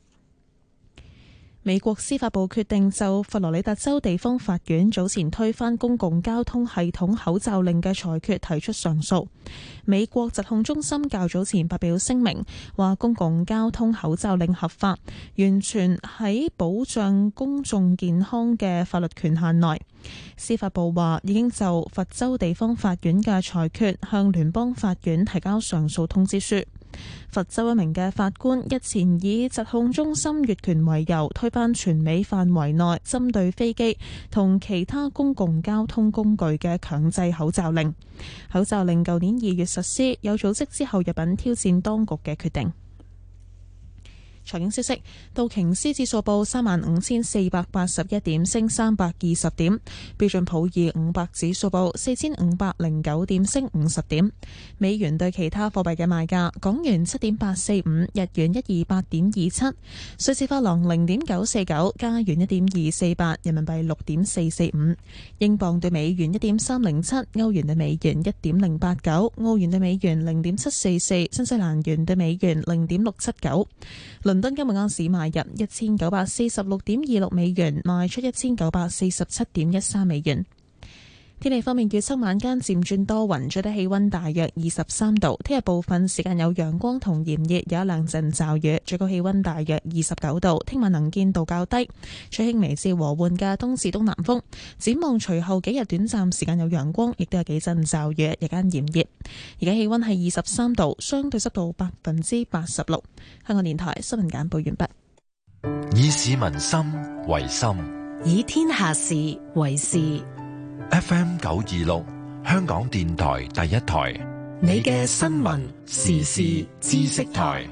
美國司法部決定就佛羅里達州地方法院早前推翻公共交通系統口罩令嘅裁決提出上訴。美國疾控中心較早前發表聲明，話公共交通口罩令合法，完全喺保障公眾健康嘅法律權限內。司法部話已經就佛州地方法院嘅裁決向聯邦法院提交上訴通知書。佛州一名嘅法官日前以疾控中心越權為由，推翻全美範圍內針對飛機同其他公共交通工具嘅強制口罩令。口罩令舊年二月實施，有組織之後入稟挑戰當局嘅決定。財經消息，道瓊斯指數報三萬五千四百八十一點，升三百二十點；標準普爾五百指數報四千五百零九點，升五十點。美元對其他貨幣嘅賣價：港元七點八四五，日元一二八點二七，瑞士法郎零點九四九，加元一點二四八，人民幣六點四四五，英鎊對美元一點三零七，歐元對美元一點零八九，澳元對美元零點七四四，新西蘭元對美元零點六七九。倫敦今日晏市買入一千九百四十六點二六美元，賣出一千九百四十七點一三美元。天氣方面，預測晚間漸轉多雲，最低氣溫大約二十三度。聽日部分時間有陽光同炎熱，有一兩陣驟雨，最高氣溫大約二十九度。聽晚能見度較低，吹輕微至和緩嘅東至東南風。展望隨後幾日短暫時間有陽光，亦都有幾陣驟雨，日間炎熱。而家氣溫係二十三度，相對濕度百分之八十六。香港電台新聞簡報完畢。 以市民心為心， 以天下事為事。 F M 九二六，香港電台第一台， 你嘅新聞時事知識台。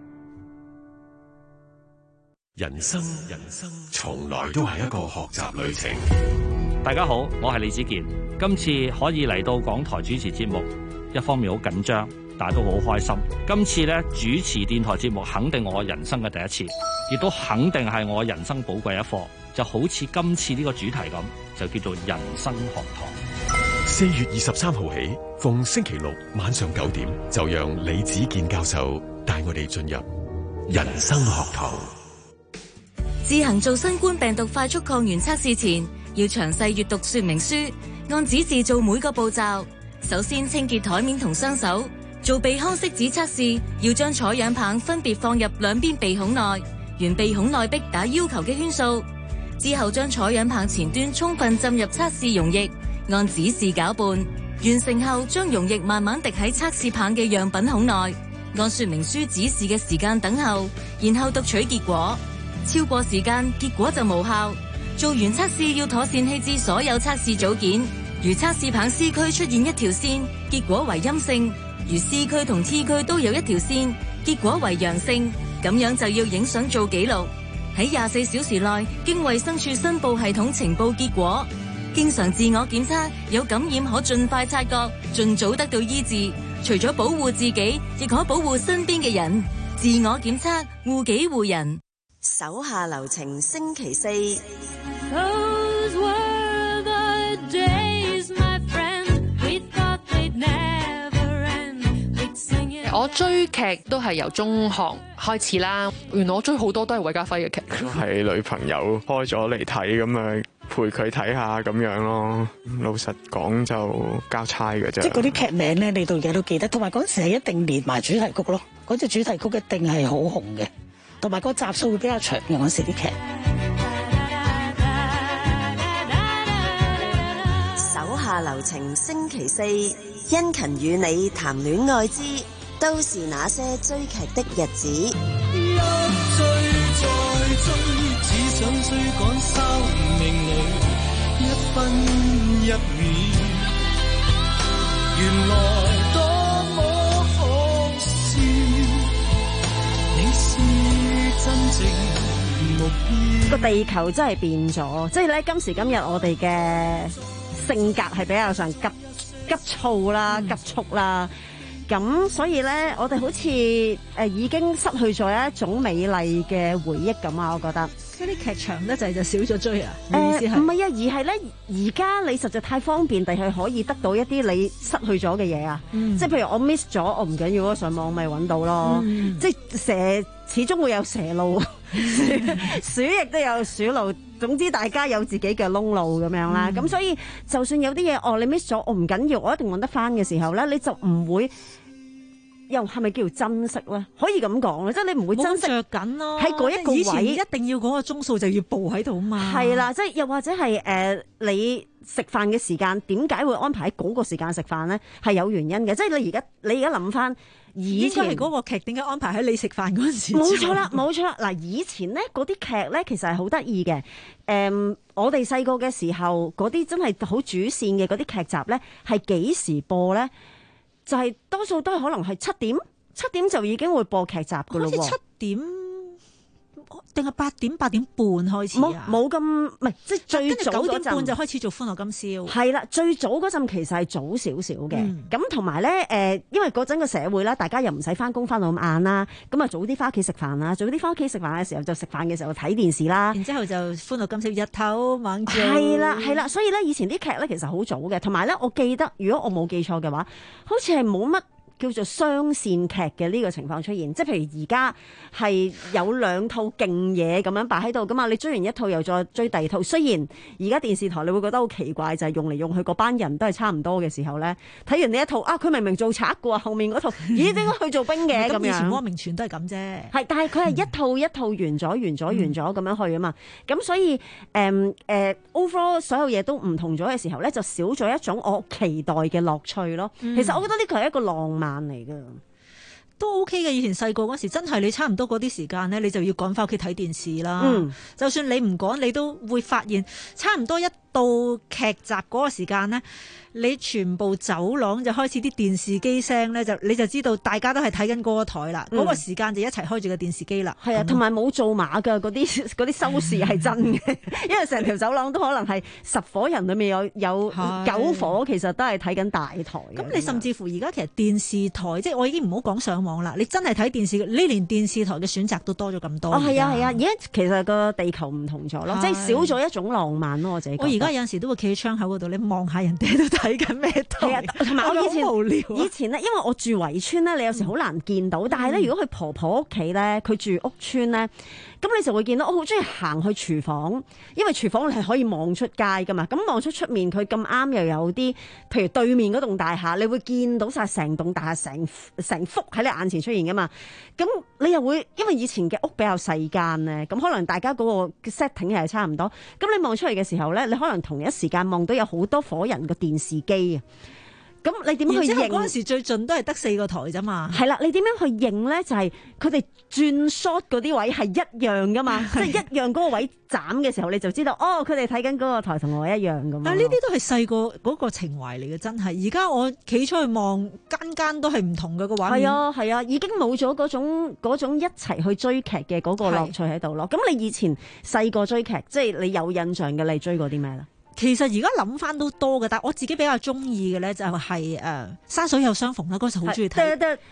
人生人生從來都係一個學習旅程。 大家好，我係李子健。今次可以嚟到港台主持節目，一方面好緊張，但係都好開心。今次咧主持電台節目，肯定我人生嘅第一次，亦都肯定係我人生寶貴一課。就好似今次呢個主題咁，就叫做人生學堂。 四月二十三號起，逢星期六晚上九點，就讓李子健教授帶我哋進入人生學堂。 自行做新冠病毒快速抗原測試前，要詳細閱讀說明書，按指示做每個步驟。首先清潔台面同雙手。做鼻腔拭子測試，要將採樣棒分別放入兩邊鼻孔內，沿鼻孔內壁打要求嘅圈數。之後將採樣棒前端充分浸入測試溶液，按指示攪拌。完成後，將溶液慢慢滴喺測試棒嘅樣品孔內，按說明書指示嘅時間等候，然後讀取結果。超過時間，結果就無效。做完測試要妥善棄置所有測試組件。如測試棒 C 區出現一條線，結果為陰性；如 C 區同 T 區都有一條線，結果為陽性。咁樣就要影相做記錄。喺廿四小時內經衛生署申報系統呈報結果。經常自我檢測，有感染可盡快察覺，盡早得到醫治。除咗保護自己，亦可保護身邊嘅人。自我檢測，護己護人。 手下留情，星期四。 Those were the days, my friend. We thought they'd never end. We'd sing it. 我追劇都係由中學開始啦。原來我追好多都係韋家輝嘅劇。 係女朋友開咗嚟睇，咁咪陪佢睇下咁樣咯。老實講就交差嘅啫。 即係嗰啲劇名咧，你到而家都記得，同埋嗰陣時係一定連埋主題曲咯。嗰隻主題曲一定係好紅嘅，同埋個集數會比較長嘅嗰時啲劇。 手下留情，星期四，殷勤與你談戀愛之都是那些追劇的日子。 一追再追，只想追趕生命裏一分一秒。原來多麼可笑，你是個地球真係變咗，即係咧今時今日我哋嘅性格係比較上急急躁啦、急促啦，咁所以咧我哋好似誒、呃、已經失去咗一種美麗嘅回憶咁啊！我覺得嗰啲劇場咧就係就少咗追啊， 誒意思係唔係啊，而係咧而家你實在太方便地係可以得到一啲你失去咗嘅嘢啊！ 嗯即係譬如我 miss 咗，我唔緊要，我上網咪揾到咯。 嗯即係蛇始終會有蛇路，鼠亦都有鼠路。總之大家有自己嘅窿路咁樣啦。咁、 嗯所以就算有啲嘢哦你 miss 咗，我唔緊要，我一定揾得翻嘅時候咧，你就唔會。又係咪叫做珍惜咧？可以咁講咧，即係你唔會珍惜着緊咯。 喺嗰一個位， 以前一定要嗰個鐘數就要報喺度嘛。 係啦，即係又或者係誒、呃、你食飯嘅時間點解會安排喺嗰個時間食飯咧？係有原因嘅。即係你而家你而家諗翻以前應該係嗰個劇點解安排喺你食飯嗰陣時？ 冇錯啦，冇錯啦。嗱，以前咧嗰啲劇咧其實係好得意嘅。誒、嗯，我哋細個嘅時候嗰啲真係好主線嘅嗰啲劇集咧，係幾時播咧？就係、是、多數都係可能係七點，七點就已經會播劇集噶咯喎。 好似七點定係八點八點半開始啊？ 冇咁唔係，即係最早嗰陣九點半就開始做歡樂今宵。 係啦，最早嗰陣其實係早少少嘅。咁同埋咧誒，因為嗰陣個社會啦，大家又唔使翻工翻到咁晏啦，咁啊早啲翻屋企食飯啦，早啲翻屋企食飯嘅時候就食飯嘅時候睇電視啦。 然之後就歡樂今宵日頭晚做。 係啦係啦，所以咧以前啲劇咧其實好早嘅，同埋咧我記得如果我冇記錯嘅話，好似係冇乜叫做雙線劇嘅呢個情況出現，即係譬如而家係有兩套勁嘢咁樣擺喺度噶嘛，你追完一套又再追第二套。雖然而家電視台你會覺得好奇怪，就係、是、用嚟用去嗰班人都係差唔多嘅時候咧，睇完呢一套啊，佢明明做賊嘅喎，後面嗰套咦點解去做兵嘅咁樣？ 以前汪明荃都係咁啫。 係，但係佢係一套一套完咗、完咗、完咗咁樣去啊嘛。咁所以誒誒、嗯呃、overall 所有嘢都唔同咗嘅時候咧，就少咗一種我期待嘅樂趣咯。 嗯、 其實我覺得呢個係一個浪漫嚟噶， 都 OK 嘅。以前細個嗰時真係你差唔多嗰啲時間咧，你就要趕翻屋企睇電視啦。 嗯、 就算你唔趕，你都會發現差唔多一到劇集嗰個時間咧，你全部走廊就開始啲電視機聲咧，就你就知道大家都係睇緊嗰個台啦。嗰、嗯、個時間就一齊開住個電視機啦。 係啊，同埋冇做馬㗎嗰啲嗰啲收視係真嘅，因為成條走廊都可能係十夥人裏面有有九夥，其實都係睇緊大台。 咁你甚至乎而家其實電視台，即係我已經唔好講上網啦，你真係睇電視，你連電視台嘅選擇都多咗咁多。 哦，係啊係啊，而家其實個地球唔同咗咯，即係少咗一種浪漫咯。我自己覺得。 我而家有陣時都會企喺窗口嗰度，你望下人哋都睇緊咩台。 同埋我以前無聊以前咧，因為我住圍村咧，你有時好難見到。嗯、但係咧，如果去婆婆屋企咧，佢住屋村咧，咁你就會見到。我好中意行去廚房，因為廚房你係可以望出街噶嘛。咁望出出面，佢咁啱又有啲，譬如對面嗰棟大廈，你會見到晒成棟大廈成成幅喺你眼前出現噶嘛。咁你又會，因為以前嘅屋比較細間咧，咁可能大家嗰個 setting 係差唔多。咁你望出嚟嘅時候咧，你可能同一時間望到有好多伙人個電視機啊。咁你點樣去認？ 嗰陣時最盡都係得四個台啫嘛。 係啦，你點樣去認咧？就係佢哋轉 shot 嗰啲位係一樣噶嘛，即係一樣嗰個位斬嘅時候，你就知道哦，佢哋睇緊嗰個台同我一樣咁。 但係呢啲都係細個嗰個情懷嚟嘅，真係。而家我企出去望，間間都係唔同嘅個畫面。 係啊係啊，已經冇咗嗰種嗰種一齊去追劇嘅嗰個樂趣喺度咯。咁你以前細個追劇，即係你有印象嘅，你追過啲咩咧？ 其實而家諗翻都多嘅，但係我自己比較中意嘅咧就係誒山水有相逢啦，嗰時好中意睇。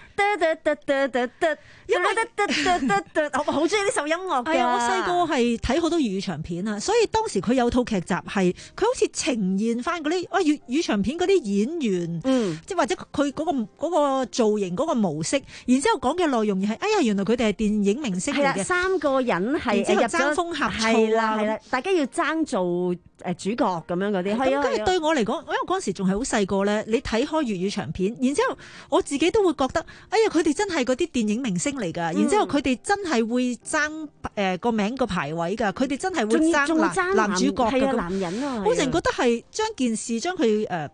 因為我好中意呢首音樂嘅。 係啊，我細個係睇好多粵語長片啊，所以當時佢有套劇集係佢好似呈現翻嗰啲啊粵語長片嗰啲演員， 嗯， 即係或者佢嗰個嗰個造型嗰個模式，然之後講嘅內容又係哎呀原來佢哋係電影明星嚟嘅， 三個人係然之後爭風呷醋係啦係啦，大家要爭做誒主角咁樣嗰啲。 咁跟住對我嚟講，因為嗰陣時仲係好細個咧，你睇開粵語長片，然之後我自己都會覺得，哎呀佢哋真係嗰啲電影明星嚟㗎，然之後佢哋真係會爭誒個名個排位㗎，佢哋真係會爭男男主角㗎， 係啊男人啊， 我淨覺得係將件事將佢誒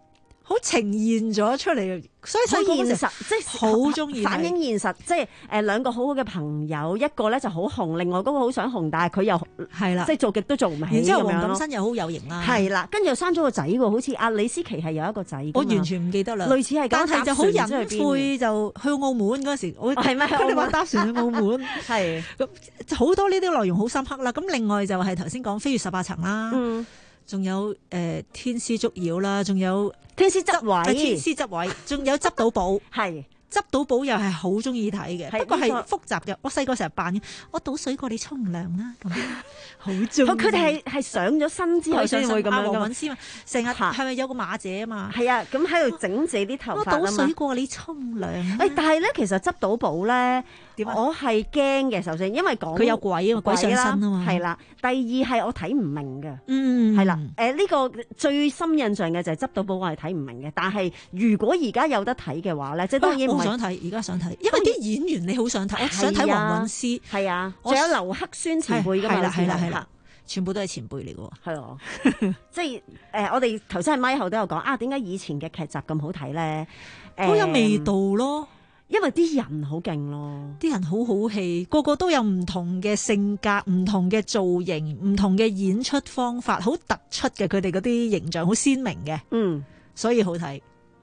好呈現咗出嚟，所以細個嗰時好現實，即係好中意反映現實，即係誒兩個好好嘅朋友，一個咧就好紅，另外嗰個好想紅，但係佢又係啦， 即係做極都做唔起。 然之後黃咁樣咯錦燊又好有型啦， 係啦，跟住又生咗個仔喎，好似阿李思琪係有一個仔㗎嘛， 我完全唔記得啦。 類似係咁， 但係就好搭船唔知去邊隱晦，就去澳門嗰時，我係咩跟你話搭船去澳門， 係咁好多呢啲內容好深刻啦。咁另外就係頭先講飛越十八層啦， 嗯， 仲有誒天師捉妖啦，仲有天師執位， 天師執位，仲有執到寶， 係。 執到寶又係好中意睇嘅，不過係呢複雜嘅。我細個成日扮嘅，我倒水過你沖涼啦，咁好中意。 佢哋係係上咗身之後先會咁樣㗎嘛。 黃韻詩嘛，成日係咪有個馬姐啊嘛？ 係啊，咁喺度整自己啲頭髮啊嘛。 我倒水過你沖涼。 誒，但係咧，其實執到寶咧，我係驚嘅。首先，因為講佢有鬼啊嘛，鬼上身啊嘛。 係啦，第二係我睇唔明嘅。 嗯， 係啦。誒，呢個最深印象嘅就係執到寶，我係睇唔明嘅。但係如果而家有得睇嘅話咧，即係當然唔係想睇，而家想睇，因為啲演員你好想睇，我想睇黃韻詩， 係啊，仲有劉克宣前輩㗎嘛， 係啦係啦係啦，全部都係前輩嚟㗎喎， 係啊，即係誒，我哋頭先喺咪後都有講啊，點解以前嘅劇集咁好睇咧？ 好有味道咯， 因為啲人好勁咯， 啲人好好戲，個個都有唔同嘅性格、唔同嘅造型、唔同嘅演出方法，好突出嘅，佢哋嗰啲形象好鮮明嘅， 嗯， 所以好睇。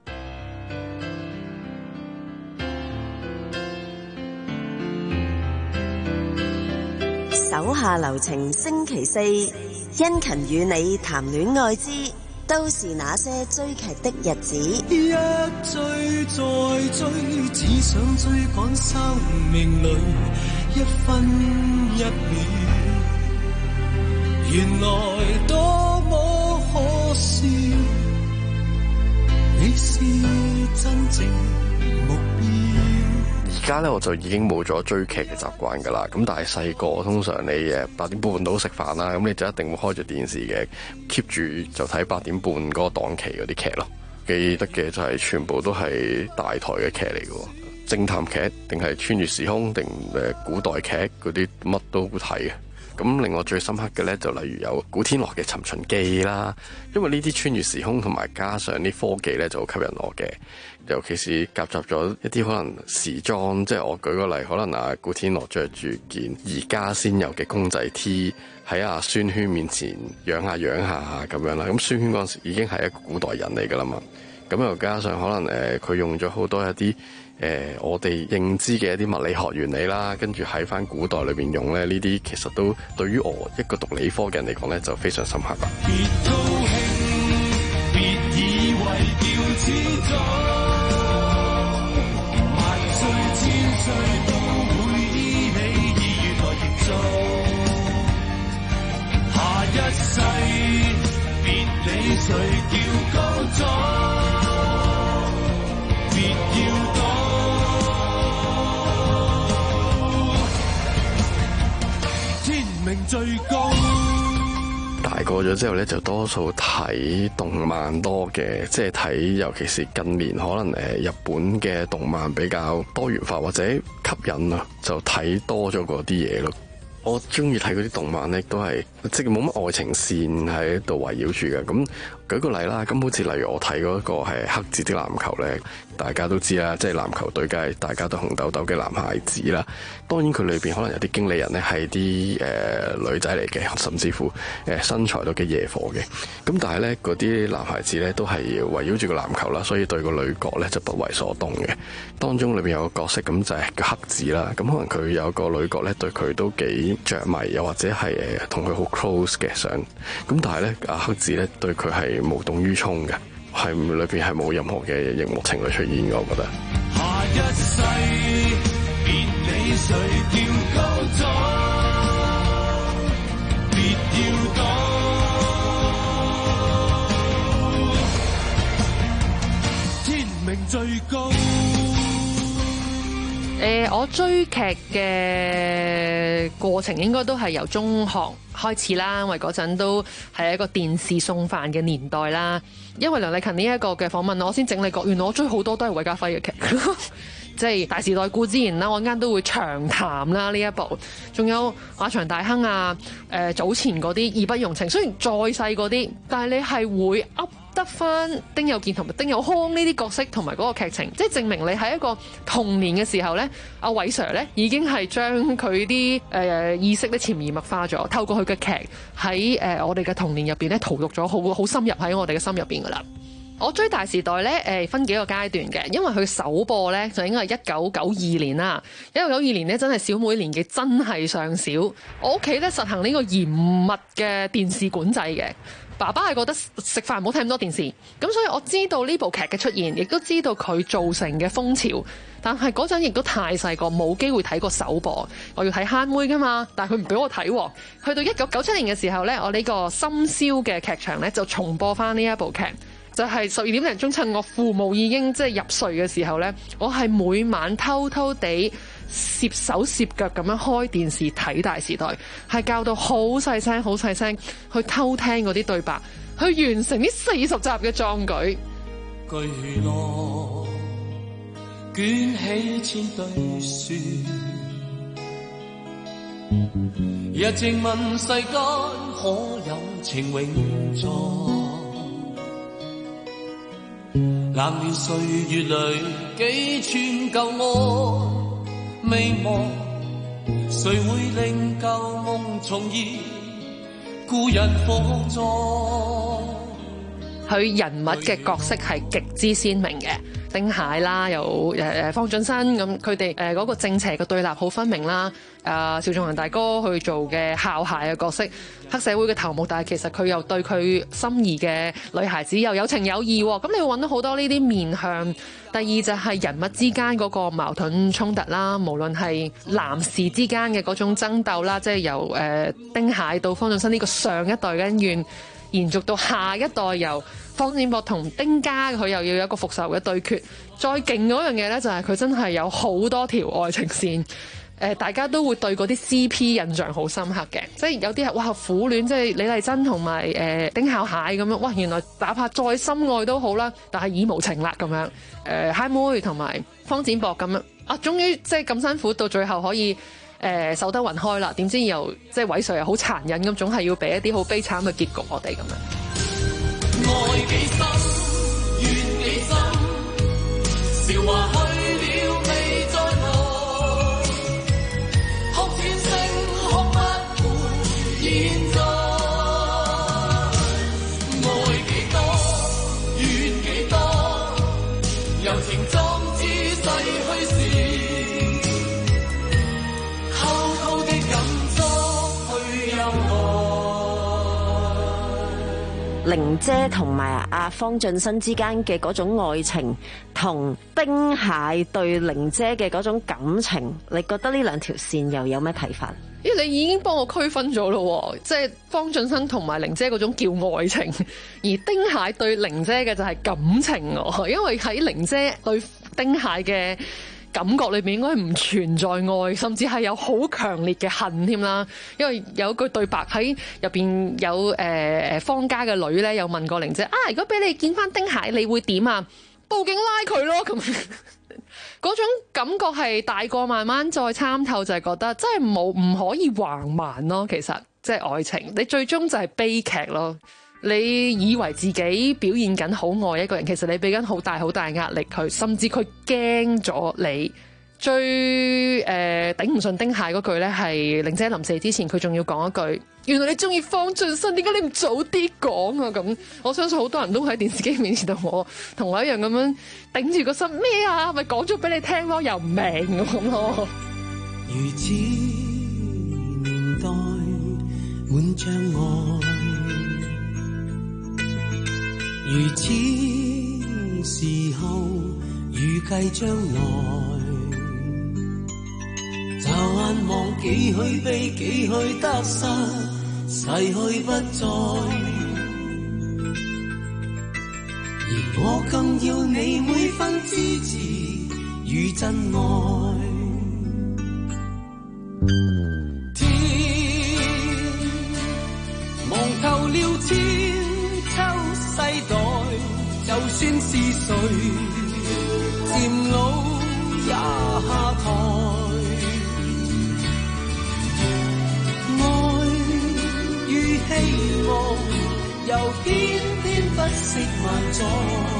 手下留情，星期四，殷勤與你談戀愛之都是那些追劇的日子。 一追再追，只想追趕生命裏一分一秒，原來多麼可笑，你是真正目標。 而家咧我就已經冇咗追劇嘅習慣㗎啦，咁但係細個通常你誒八點半到食飯啦，咁你就一定會開住電視嘅 keep 住就睇八點半嗰個檔期嗰啲劇咯。記得嘅就係全部都係大台嘅劇嚟嘅，偵探劇定係穿越時空定誒古代劇嗰啲乜都會睇嘅。咁令我最深刻嘅咧，就例如有古天樂嘅《尋秦記》啦，因為呢啲穿越時空同埋加上啲科技咧，就好吸引我嘅。尤其是夾雜咗一啲可能時裝，即係我舉個例，可能啊古天樂着住件而家先有嘅公仔 T 喺阿孫軒面前養下養下咁樣啦。咁孫軒嗰陣時已經係一個古代人嚟㗎啦嘛。咁又加上可能誒佢、呃、用咗好多一啲誒、呃、我哋認知嘅一啲物理學原理啦，跟住喺翻古代裏邊用咧，呢啲其實都對於我一個讀理科嘅人嚟講咧，就非常深刻啦。別高興，別以為叫始終，萬歲千歲都會依你意願來營造，下一世別理誰叫高壯。最高大個咗之後咧，就多數睇動漫多嘅，即係睇，尤其是近年可能誒日本嘅動漫比較多元化或者吸引啊，就睇多咗嗰啲嘢咯。我中意睇嗰啲動漫咧，都係即係冇乜愛情線喺度圍繞住嘅。咁舉個例啦，咁好似例如我睇嗰個係黑子的籃球咧，大家都知啦，即係籃球隊梗係大家都紅豆豆嘅男孩子啦。當然佢裏邊可能有啲經理人咧係啲誒女仔嚟嘅，甚至乎誒、呃、身材都幾惹火嘅。咁但係咧嗰啲男孩子咧都係圍繞住個籃球啦，所以對個女角咧就不為所動嘅。當中裏邊有個角色咁就係個黑子啦。咁可能佢有個女角咧對佢都幾着迷，又或者係誒同佢好 close 嘅相。咁但係咧阿黑子咧對佢係無動於衷嘅，係裏邊係冇任何嘅熒幕情侶出現嘅，我覺得。下一世別理誰叫高壯，別要躲，天命最高。 誒、呃，我追劇嘅過程應該都係由中學開始啦，因為嗰陣都係一個電視送飯嘅年代啦。因為梁麗勤呢一個嘅訪問，我先整理過，原來我追好多都係韋家輝嘅劇，即係《大時代》固之然啦，我啱都會長談啦呢一部，仲有馬場大亨啊，誒、呃、早前嗰啲義不容情，雖然再細嗰啲，但係你係會噏得翻丁有健同埋丁有康呢啲角色同埋嗰個劇情，即係證明你喺一個童年嘅時候咧，阿偉 Sir 咧已經係將佢啲誒意識咧潛移默化咗，透過佢嘅劇喺誒我哋嘅童年入邊咧荼毒咗，好好深入喺我哋嘅心入邊噶啦。我追大時代咧，誒分幾個階段嘅，因為佢首播咧就應該係一九九二年啦。一九九二年咧真係小妹年紀真係尚小，我屋企咧實行呢個嚴密嘅電視管制嘅。爸爸係覺得食飯唔好睇咁多電視，咁所以我知道呢部劇嘅出現，亦都知道佢造成嘅風潮。但係嗰陣亦都太細個，冇機會睇過首播。我要睇慳妹㗎嘛，但係佢唔俾我睇。去到一九九七年嘅時候咧，我呢個深宵嘅劇場咧就重播翻呢一部劇。就係十二點零鐘，趁我父母已經即係入睡嘅時候呢，我係每晚偷偷地攝手攝腳咁樣開電視睇大時代，係教到好細聲好細聲去偷聽嗰啲對白，去完成呢四十集嘅壯舉。 巨浪捲起千堆雪，日靜問世間可有情永在。冷暖歲月裏幾寸舊愛未忘，誰會令舊夢重現故人火葬？ 佢人物嘅角色係極之鮮明嘅，丁蟹啦，有誒誒方進新咁，佢哋誒嗰個正邪嘅對立好分明啦。啊，邵仲衡大哥去做嘅孝諧嘅角色，黑社會嘅頭目，但係其實佢又對佢心儀嘅女孩子又有情有義喎。咁你會揾到好多呢啲面向。第二就係人物之間嗰個矛盾衝突啦，無論係男士之間嘅嗰種爭鬥啦，即係由誒丁蟹到方進新呢個上一代嘅恩怨，延續到下一代，由方展博同丁家，佢又要有一個復仇嘅對決。再勁嗰樣嘢呢，就係佢真係有好多條愛情線。誒，大家都會對嗰啲 C P 印象好深刻嘅，即係有啲係哇苦戀，即係李麗珍同埋誒丁孝蟹咁樣，哇原來哪怕再深愛都好啦，但係已無情啦咁樣。誒、呃，嗨妹同埋方展博咁樣，啊，終於即係咁辛苦，到最後可以誒、呃、守得雲開啦。點知又即係偉 Sir 又好殘忍咁，總係要俾一啲好悲慘嘅結局我哋咁樣。 愛幾深，怨幾深，韶華去了未再來。現在愛幾多，怨幾多，柔情壯志逝去時，偷偷的感觸去有愛。 玲姐同埋阿方進新之間嘅嗰種愛情，同丁蟹對玲姐嘅嗰種感情，你覺得呢兩條線又有咩睇法？ 因為你已經幫我區分咗咯，即係方進新同埋玲姐嗰種叫愛情，而丁蟹對玲姐嘅就係感情喎。因為喺玲姐對丁蟹嘅感覺裏面應該唔存在愛，甚至係有好強烈嘅恨添啦。因為有一句對白喺入邊有誒誒方家嘅女咧，有問過玲姐啊，如果俾你見翻丁蟹，你會點啊？報警拉佢咯咁。嗰種感覺係大個慢慢再參透，就係覺得真係冇唔可以橫蠻咯。其實即係愛情，你最終就係悲劇咯。你以為自己表現緊好愛一個人，其實你俾緊好大好大壓力佢，甚至佢驚咗你。最誒、呃、頂唔順丁蟹嗰句咧，係玲姐臨死之前，佢仲要講一句：原來你中意方進新，點解你唔早啲講啊？咁我相信好多人都喺電視機面前同我同我一樣咁樣頂住個心咩啊？咪講咗俾你聽咯，又唔明咁咯。 如此年代滿障礙，如此時候預計將來。驟眼望幾許悲，幾許得失，逝去不再。而我更要你每分支持與真愛。天望透了千秋世代，就算是誰漸老也下台。愛與希望又偏偏不惜萬載，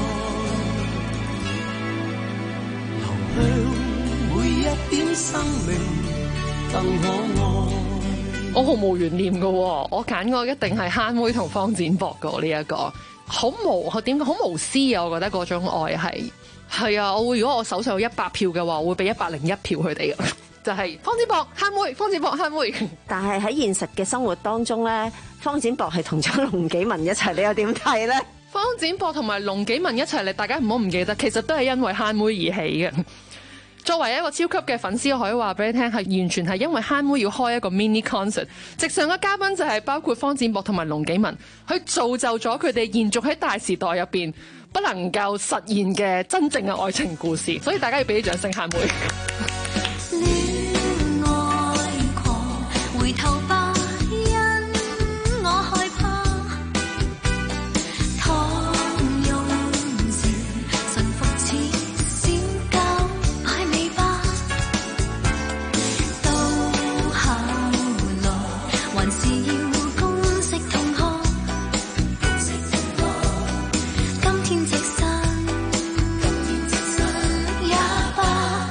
留向每一點生命更可愛。 我毫無懸念嘅喎，我揀個一定係慳妹同方展博嘅呢一個，好無點講好無私啊！我覺得嗰種愛係係啊，我會如果我手上有一百票嘅話，我會俾一百零一票佢哋嘅，就係方展博慳妹，方展博慳妹。 但係喺現實嘅生活當中咧，方展博係同咗龍紀文一齊，你又點睇咧？ 方展博同埋龍紀文一齊嚟，大家唔好唔記得，其實都係因為慳妹而起嘅。作為一個超級嘅粉絲，我可以話俾你聽，係完全係因為慳妹要開一個 mini concert，席上嘅嘉賓就係包括方展博同埋龍紀文，去造就咗佢哋延續喺大時代入邊不能夠實現嘅真正嘅愛情故事，所以大家要俾啲掌聲慳妹。 戀愛狂，回頭吧，因我害怕。倘用時臣服似小狗擺尾巴，到後來還是要公式同學。今天即身也罷。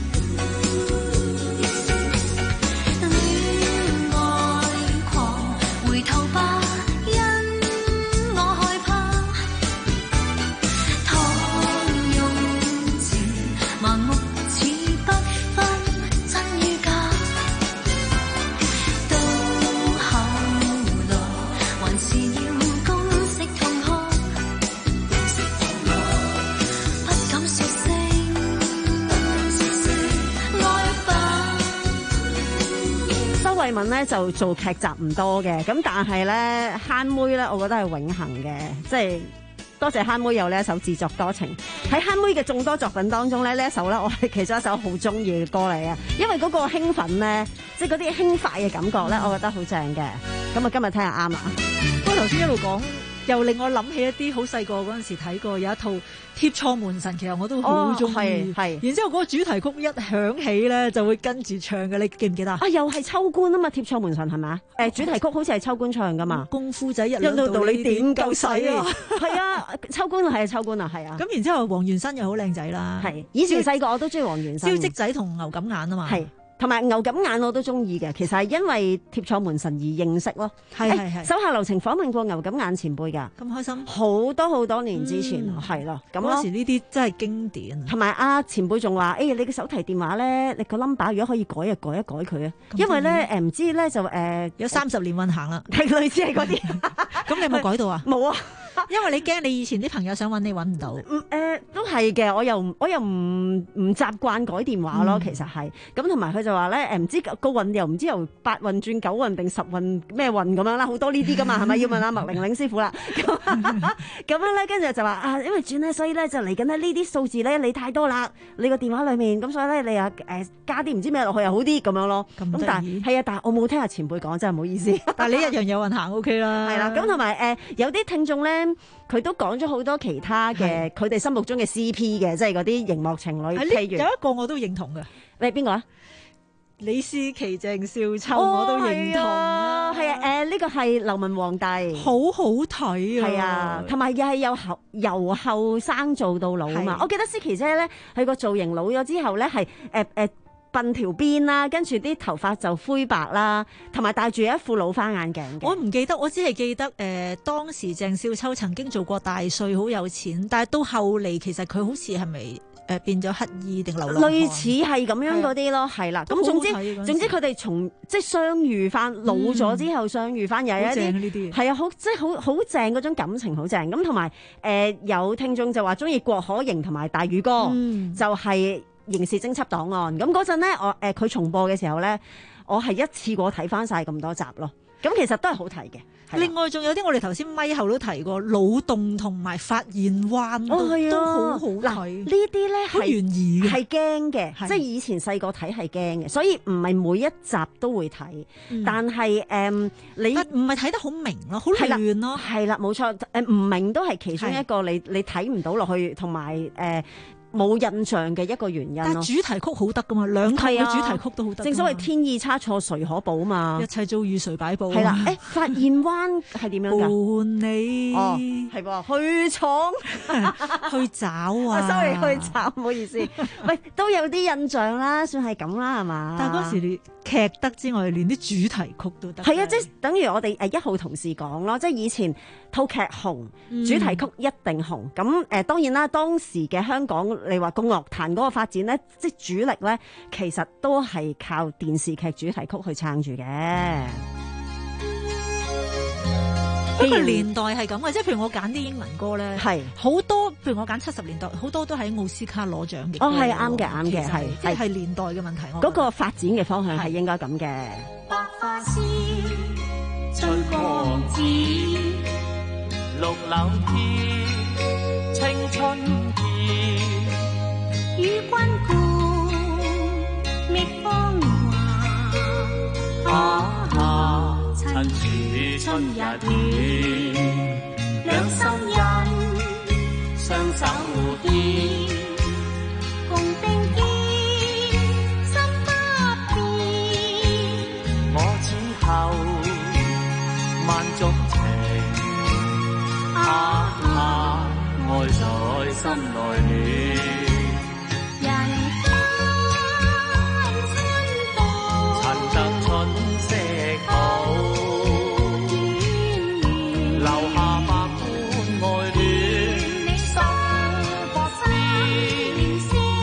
慧敏咧就做劇集唔多嘅，咁但係咧慳妹咧，我覺得係永恆嘅，即係多謝慳妹有呢一首自作多情。喺慳妹嘅眾多作品當中咧，呢一首咧我係其中一首好中意嘅歌嚟啊，因為嗰個興奮咧，即係嗰啲輕快嘅感覺咧，我覺得好正嘅。咁啊，今日聽下啱啦。 不過頭先一路講，又令我諗起一啲好細個嗰陣時睇過有一套貼錯門神，其實我都好中意。 係係、 哦。然之後嗰個主題曲一響起咧，就會跟住唱嘅，你記唔記得啊？ 又係秋官啊嘛，貼錯門神係咪啊？誒，主題曲好似係秋官唱噶嘛。 功夫仔一兩道你點夠使啊？ 係啊，秋官係啊，秋官啊，係啊。 咁然之後黃元申又好靚仔啦。 係，以前細個我都中意黃元申。 招積仔同牛錦眼啊嘛。 係。同埋牛錦眼我都中意嘅，其實係因為貼錯門神而認識咯。 係係係。 手下留情訪問過牛錦眼前輩㗎， 咁開心。 好多好多年之前係咯，咁嗰時呢啲真係經典。 同埋阿前輩仲話：誒你嘅手提電話咧，你個 number 如果可以改啊，改一改佢啊，因為咧誒唔知咧就誒有三十年運行啦， 係類似係嗰啲。 咁你有冇改到啊？ 冇啊。 因為你驚你以前啲朋友想揾你揾唔到， 嗯誒、呃、都係嘅，我又我又唔唔習慣改電話咯，嗯、其實係咁，同埋佢就話咧誒唔知個運又唔知由八運轉九運定十運咩運咁樣啦，好多呢啲噶嘛，係咪要問阿麥玲玲師傅啦？咁咁樣咧，跟住就話啊，因為轉咧，所以咧就嚟緊咧呢啲數字咧你太多啦，你個電話裡面咁，所以咧你啊誒加啲唔知咩落去又好啲咁樣咯。咁但係係啊，但係我冇聽阿前輩講，真係唔好意思。 但係你一樣有運行 OK 啦。 係啦，咁同埋誒有啲聽眾咧。佢都講咗好多其他嘅，佢哋心目中嘅 C P 嘅，即係嗰啲熒幕情侶。譬如有一個我都認同嘅， 你邊個啊？ 李司棋、鄭少秋我都認同啊。 係啊，誒呢個係流氓皇帝， 好好睇啊！ 係啊，同埋又係由後由後生做到老啊嘛。我記得司棋姐咧，佢個造型老咗之後咧，係誒誒。鬢條邊啦，跟住啲頭髮就灰白啦，同埋戴住一副老花眼鏡嘅。 我唔記得，我只係記得誒、呃、當時鄭少秋曾經做過大帥，好有錢，但係到後嚟其實佢好似係咪誒變咗乞兒定流浪漢？ 類似係咁樣嗰啲咯，係啦。咁總之總之佢哋從即係相遇翻，老咗之後相遇翻，又有一啲係啊，好即係好好正嗰種感情，好正。咁同埋誒有聽眾就話中意郭可盈同埋大宇哥，嗯、就係、是。刑事偵緝檔案咁嗰陣咧，我誒佢、呃、重播嘅時候咧，我係一次過睇翻晒咁多集咯。咁其實都係好睇嘅。 另外仲有啲我哋頭先咪後都提過，腦洞同埋發現灣都、 哦、 都好好睇。 呢啲咧好懸疑嘅， 係驚嘅，即係以前細個睇係驚嘅，所以唔係每一集都會睇。嗯、但係誒、嗯，你唔係睇得好明咯，好亂咯。 係啦，冇錯。誒唔明都係其中一個你你睇唔到落去，同埋誒。 冇印象嘅一個原因咯。 但係主題曲好得噶嘛，兩套嘅主題曲都好得。 正所謂天意差錯誰可補嘛， 一切遭遇誰擺佈。 係啦，誒發現灣係點樣㗎？ 伴你哦，係喎，去闖去找啊 ！sorry， 去找，唔好意思。喂，都有啲印象啦，算係咁啦，係嘛？ 但係嗰時你劇得之外，連啲主題曲都得。 係啊，即係等於我哋誒一號同事講咯，即係以前套劇紅， 嗯主題曲一定紅。咁誒、呃、當然啦，當時嘅香港，你話個樂壇嗰個發展咧，即係主力咧，其實都係靠電視劇主題曲去撐住嘅。 嗰個年代係咁嘅，即係譬如我揀啲英文歌咧，係好多，譬如我揀七十年代，好多都喺奧斯卡攞獎嘅。 哦，係啱嘅，啱嘅，係即係年代嘅問題。 嗰個發展嘅方向係應該咁嘅。 百花鮮，春光紫，綠柳添，青春健，與君共覓芳華。啊啊，趁住春日暖，兩心印，雙手牽，共並肩，心不變。我此後萬種情，啊啊，愛在心內暖。人間春到，趁得春色好，留下百般愛戀，心博鮮，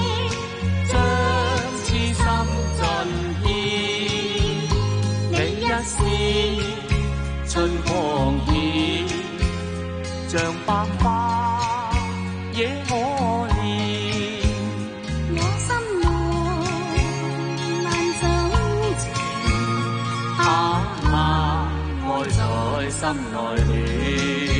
將痴心盡獻。你一笑，春光顯，像百花惹我憐。我心內萬種情，啊啊，愛在心內暖。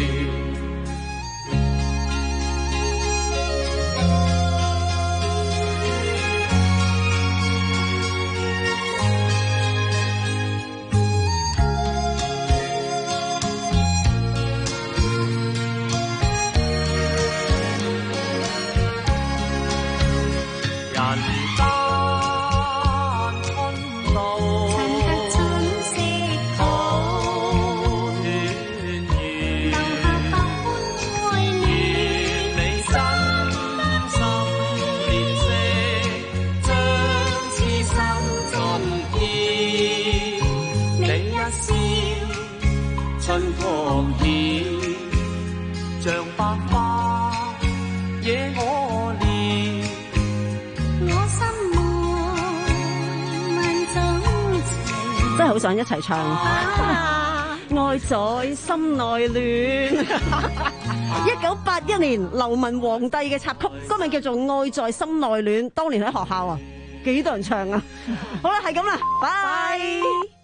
人間春到，趁得春色好，團圓，留下百般愛戀。你真心憐惜，將痴心盡獻。你一笑，春光顯，像百花惹我憐。 真係好想一齊唱，啊、愛在心內戀。一九八一年流氓皇帝嘅插曲，歌名叫做《愛在心內戀》。當年喺學校啊，幾多人唱啊？好啦，係咁啦，拜。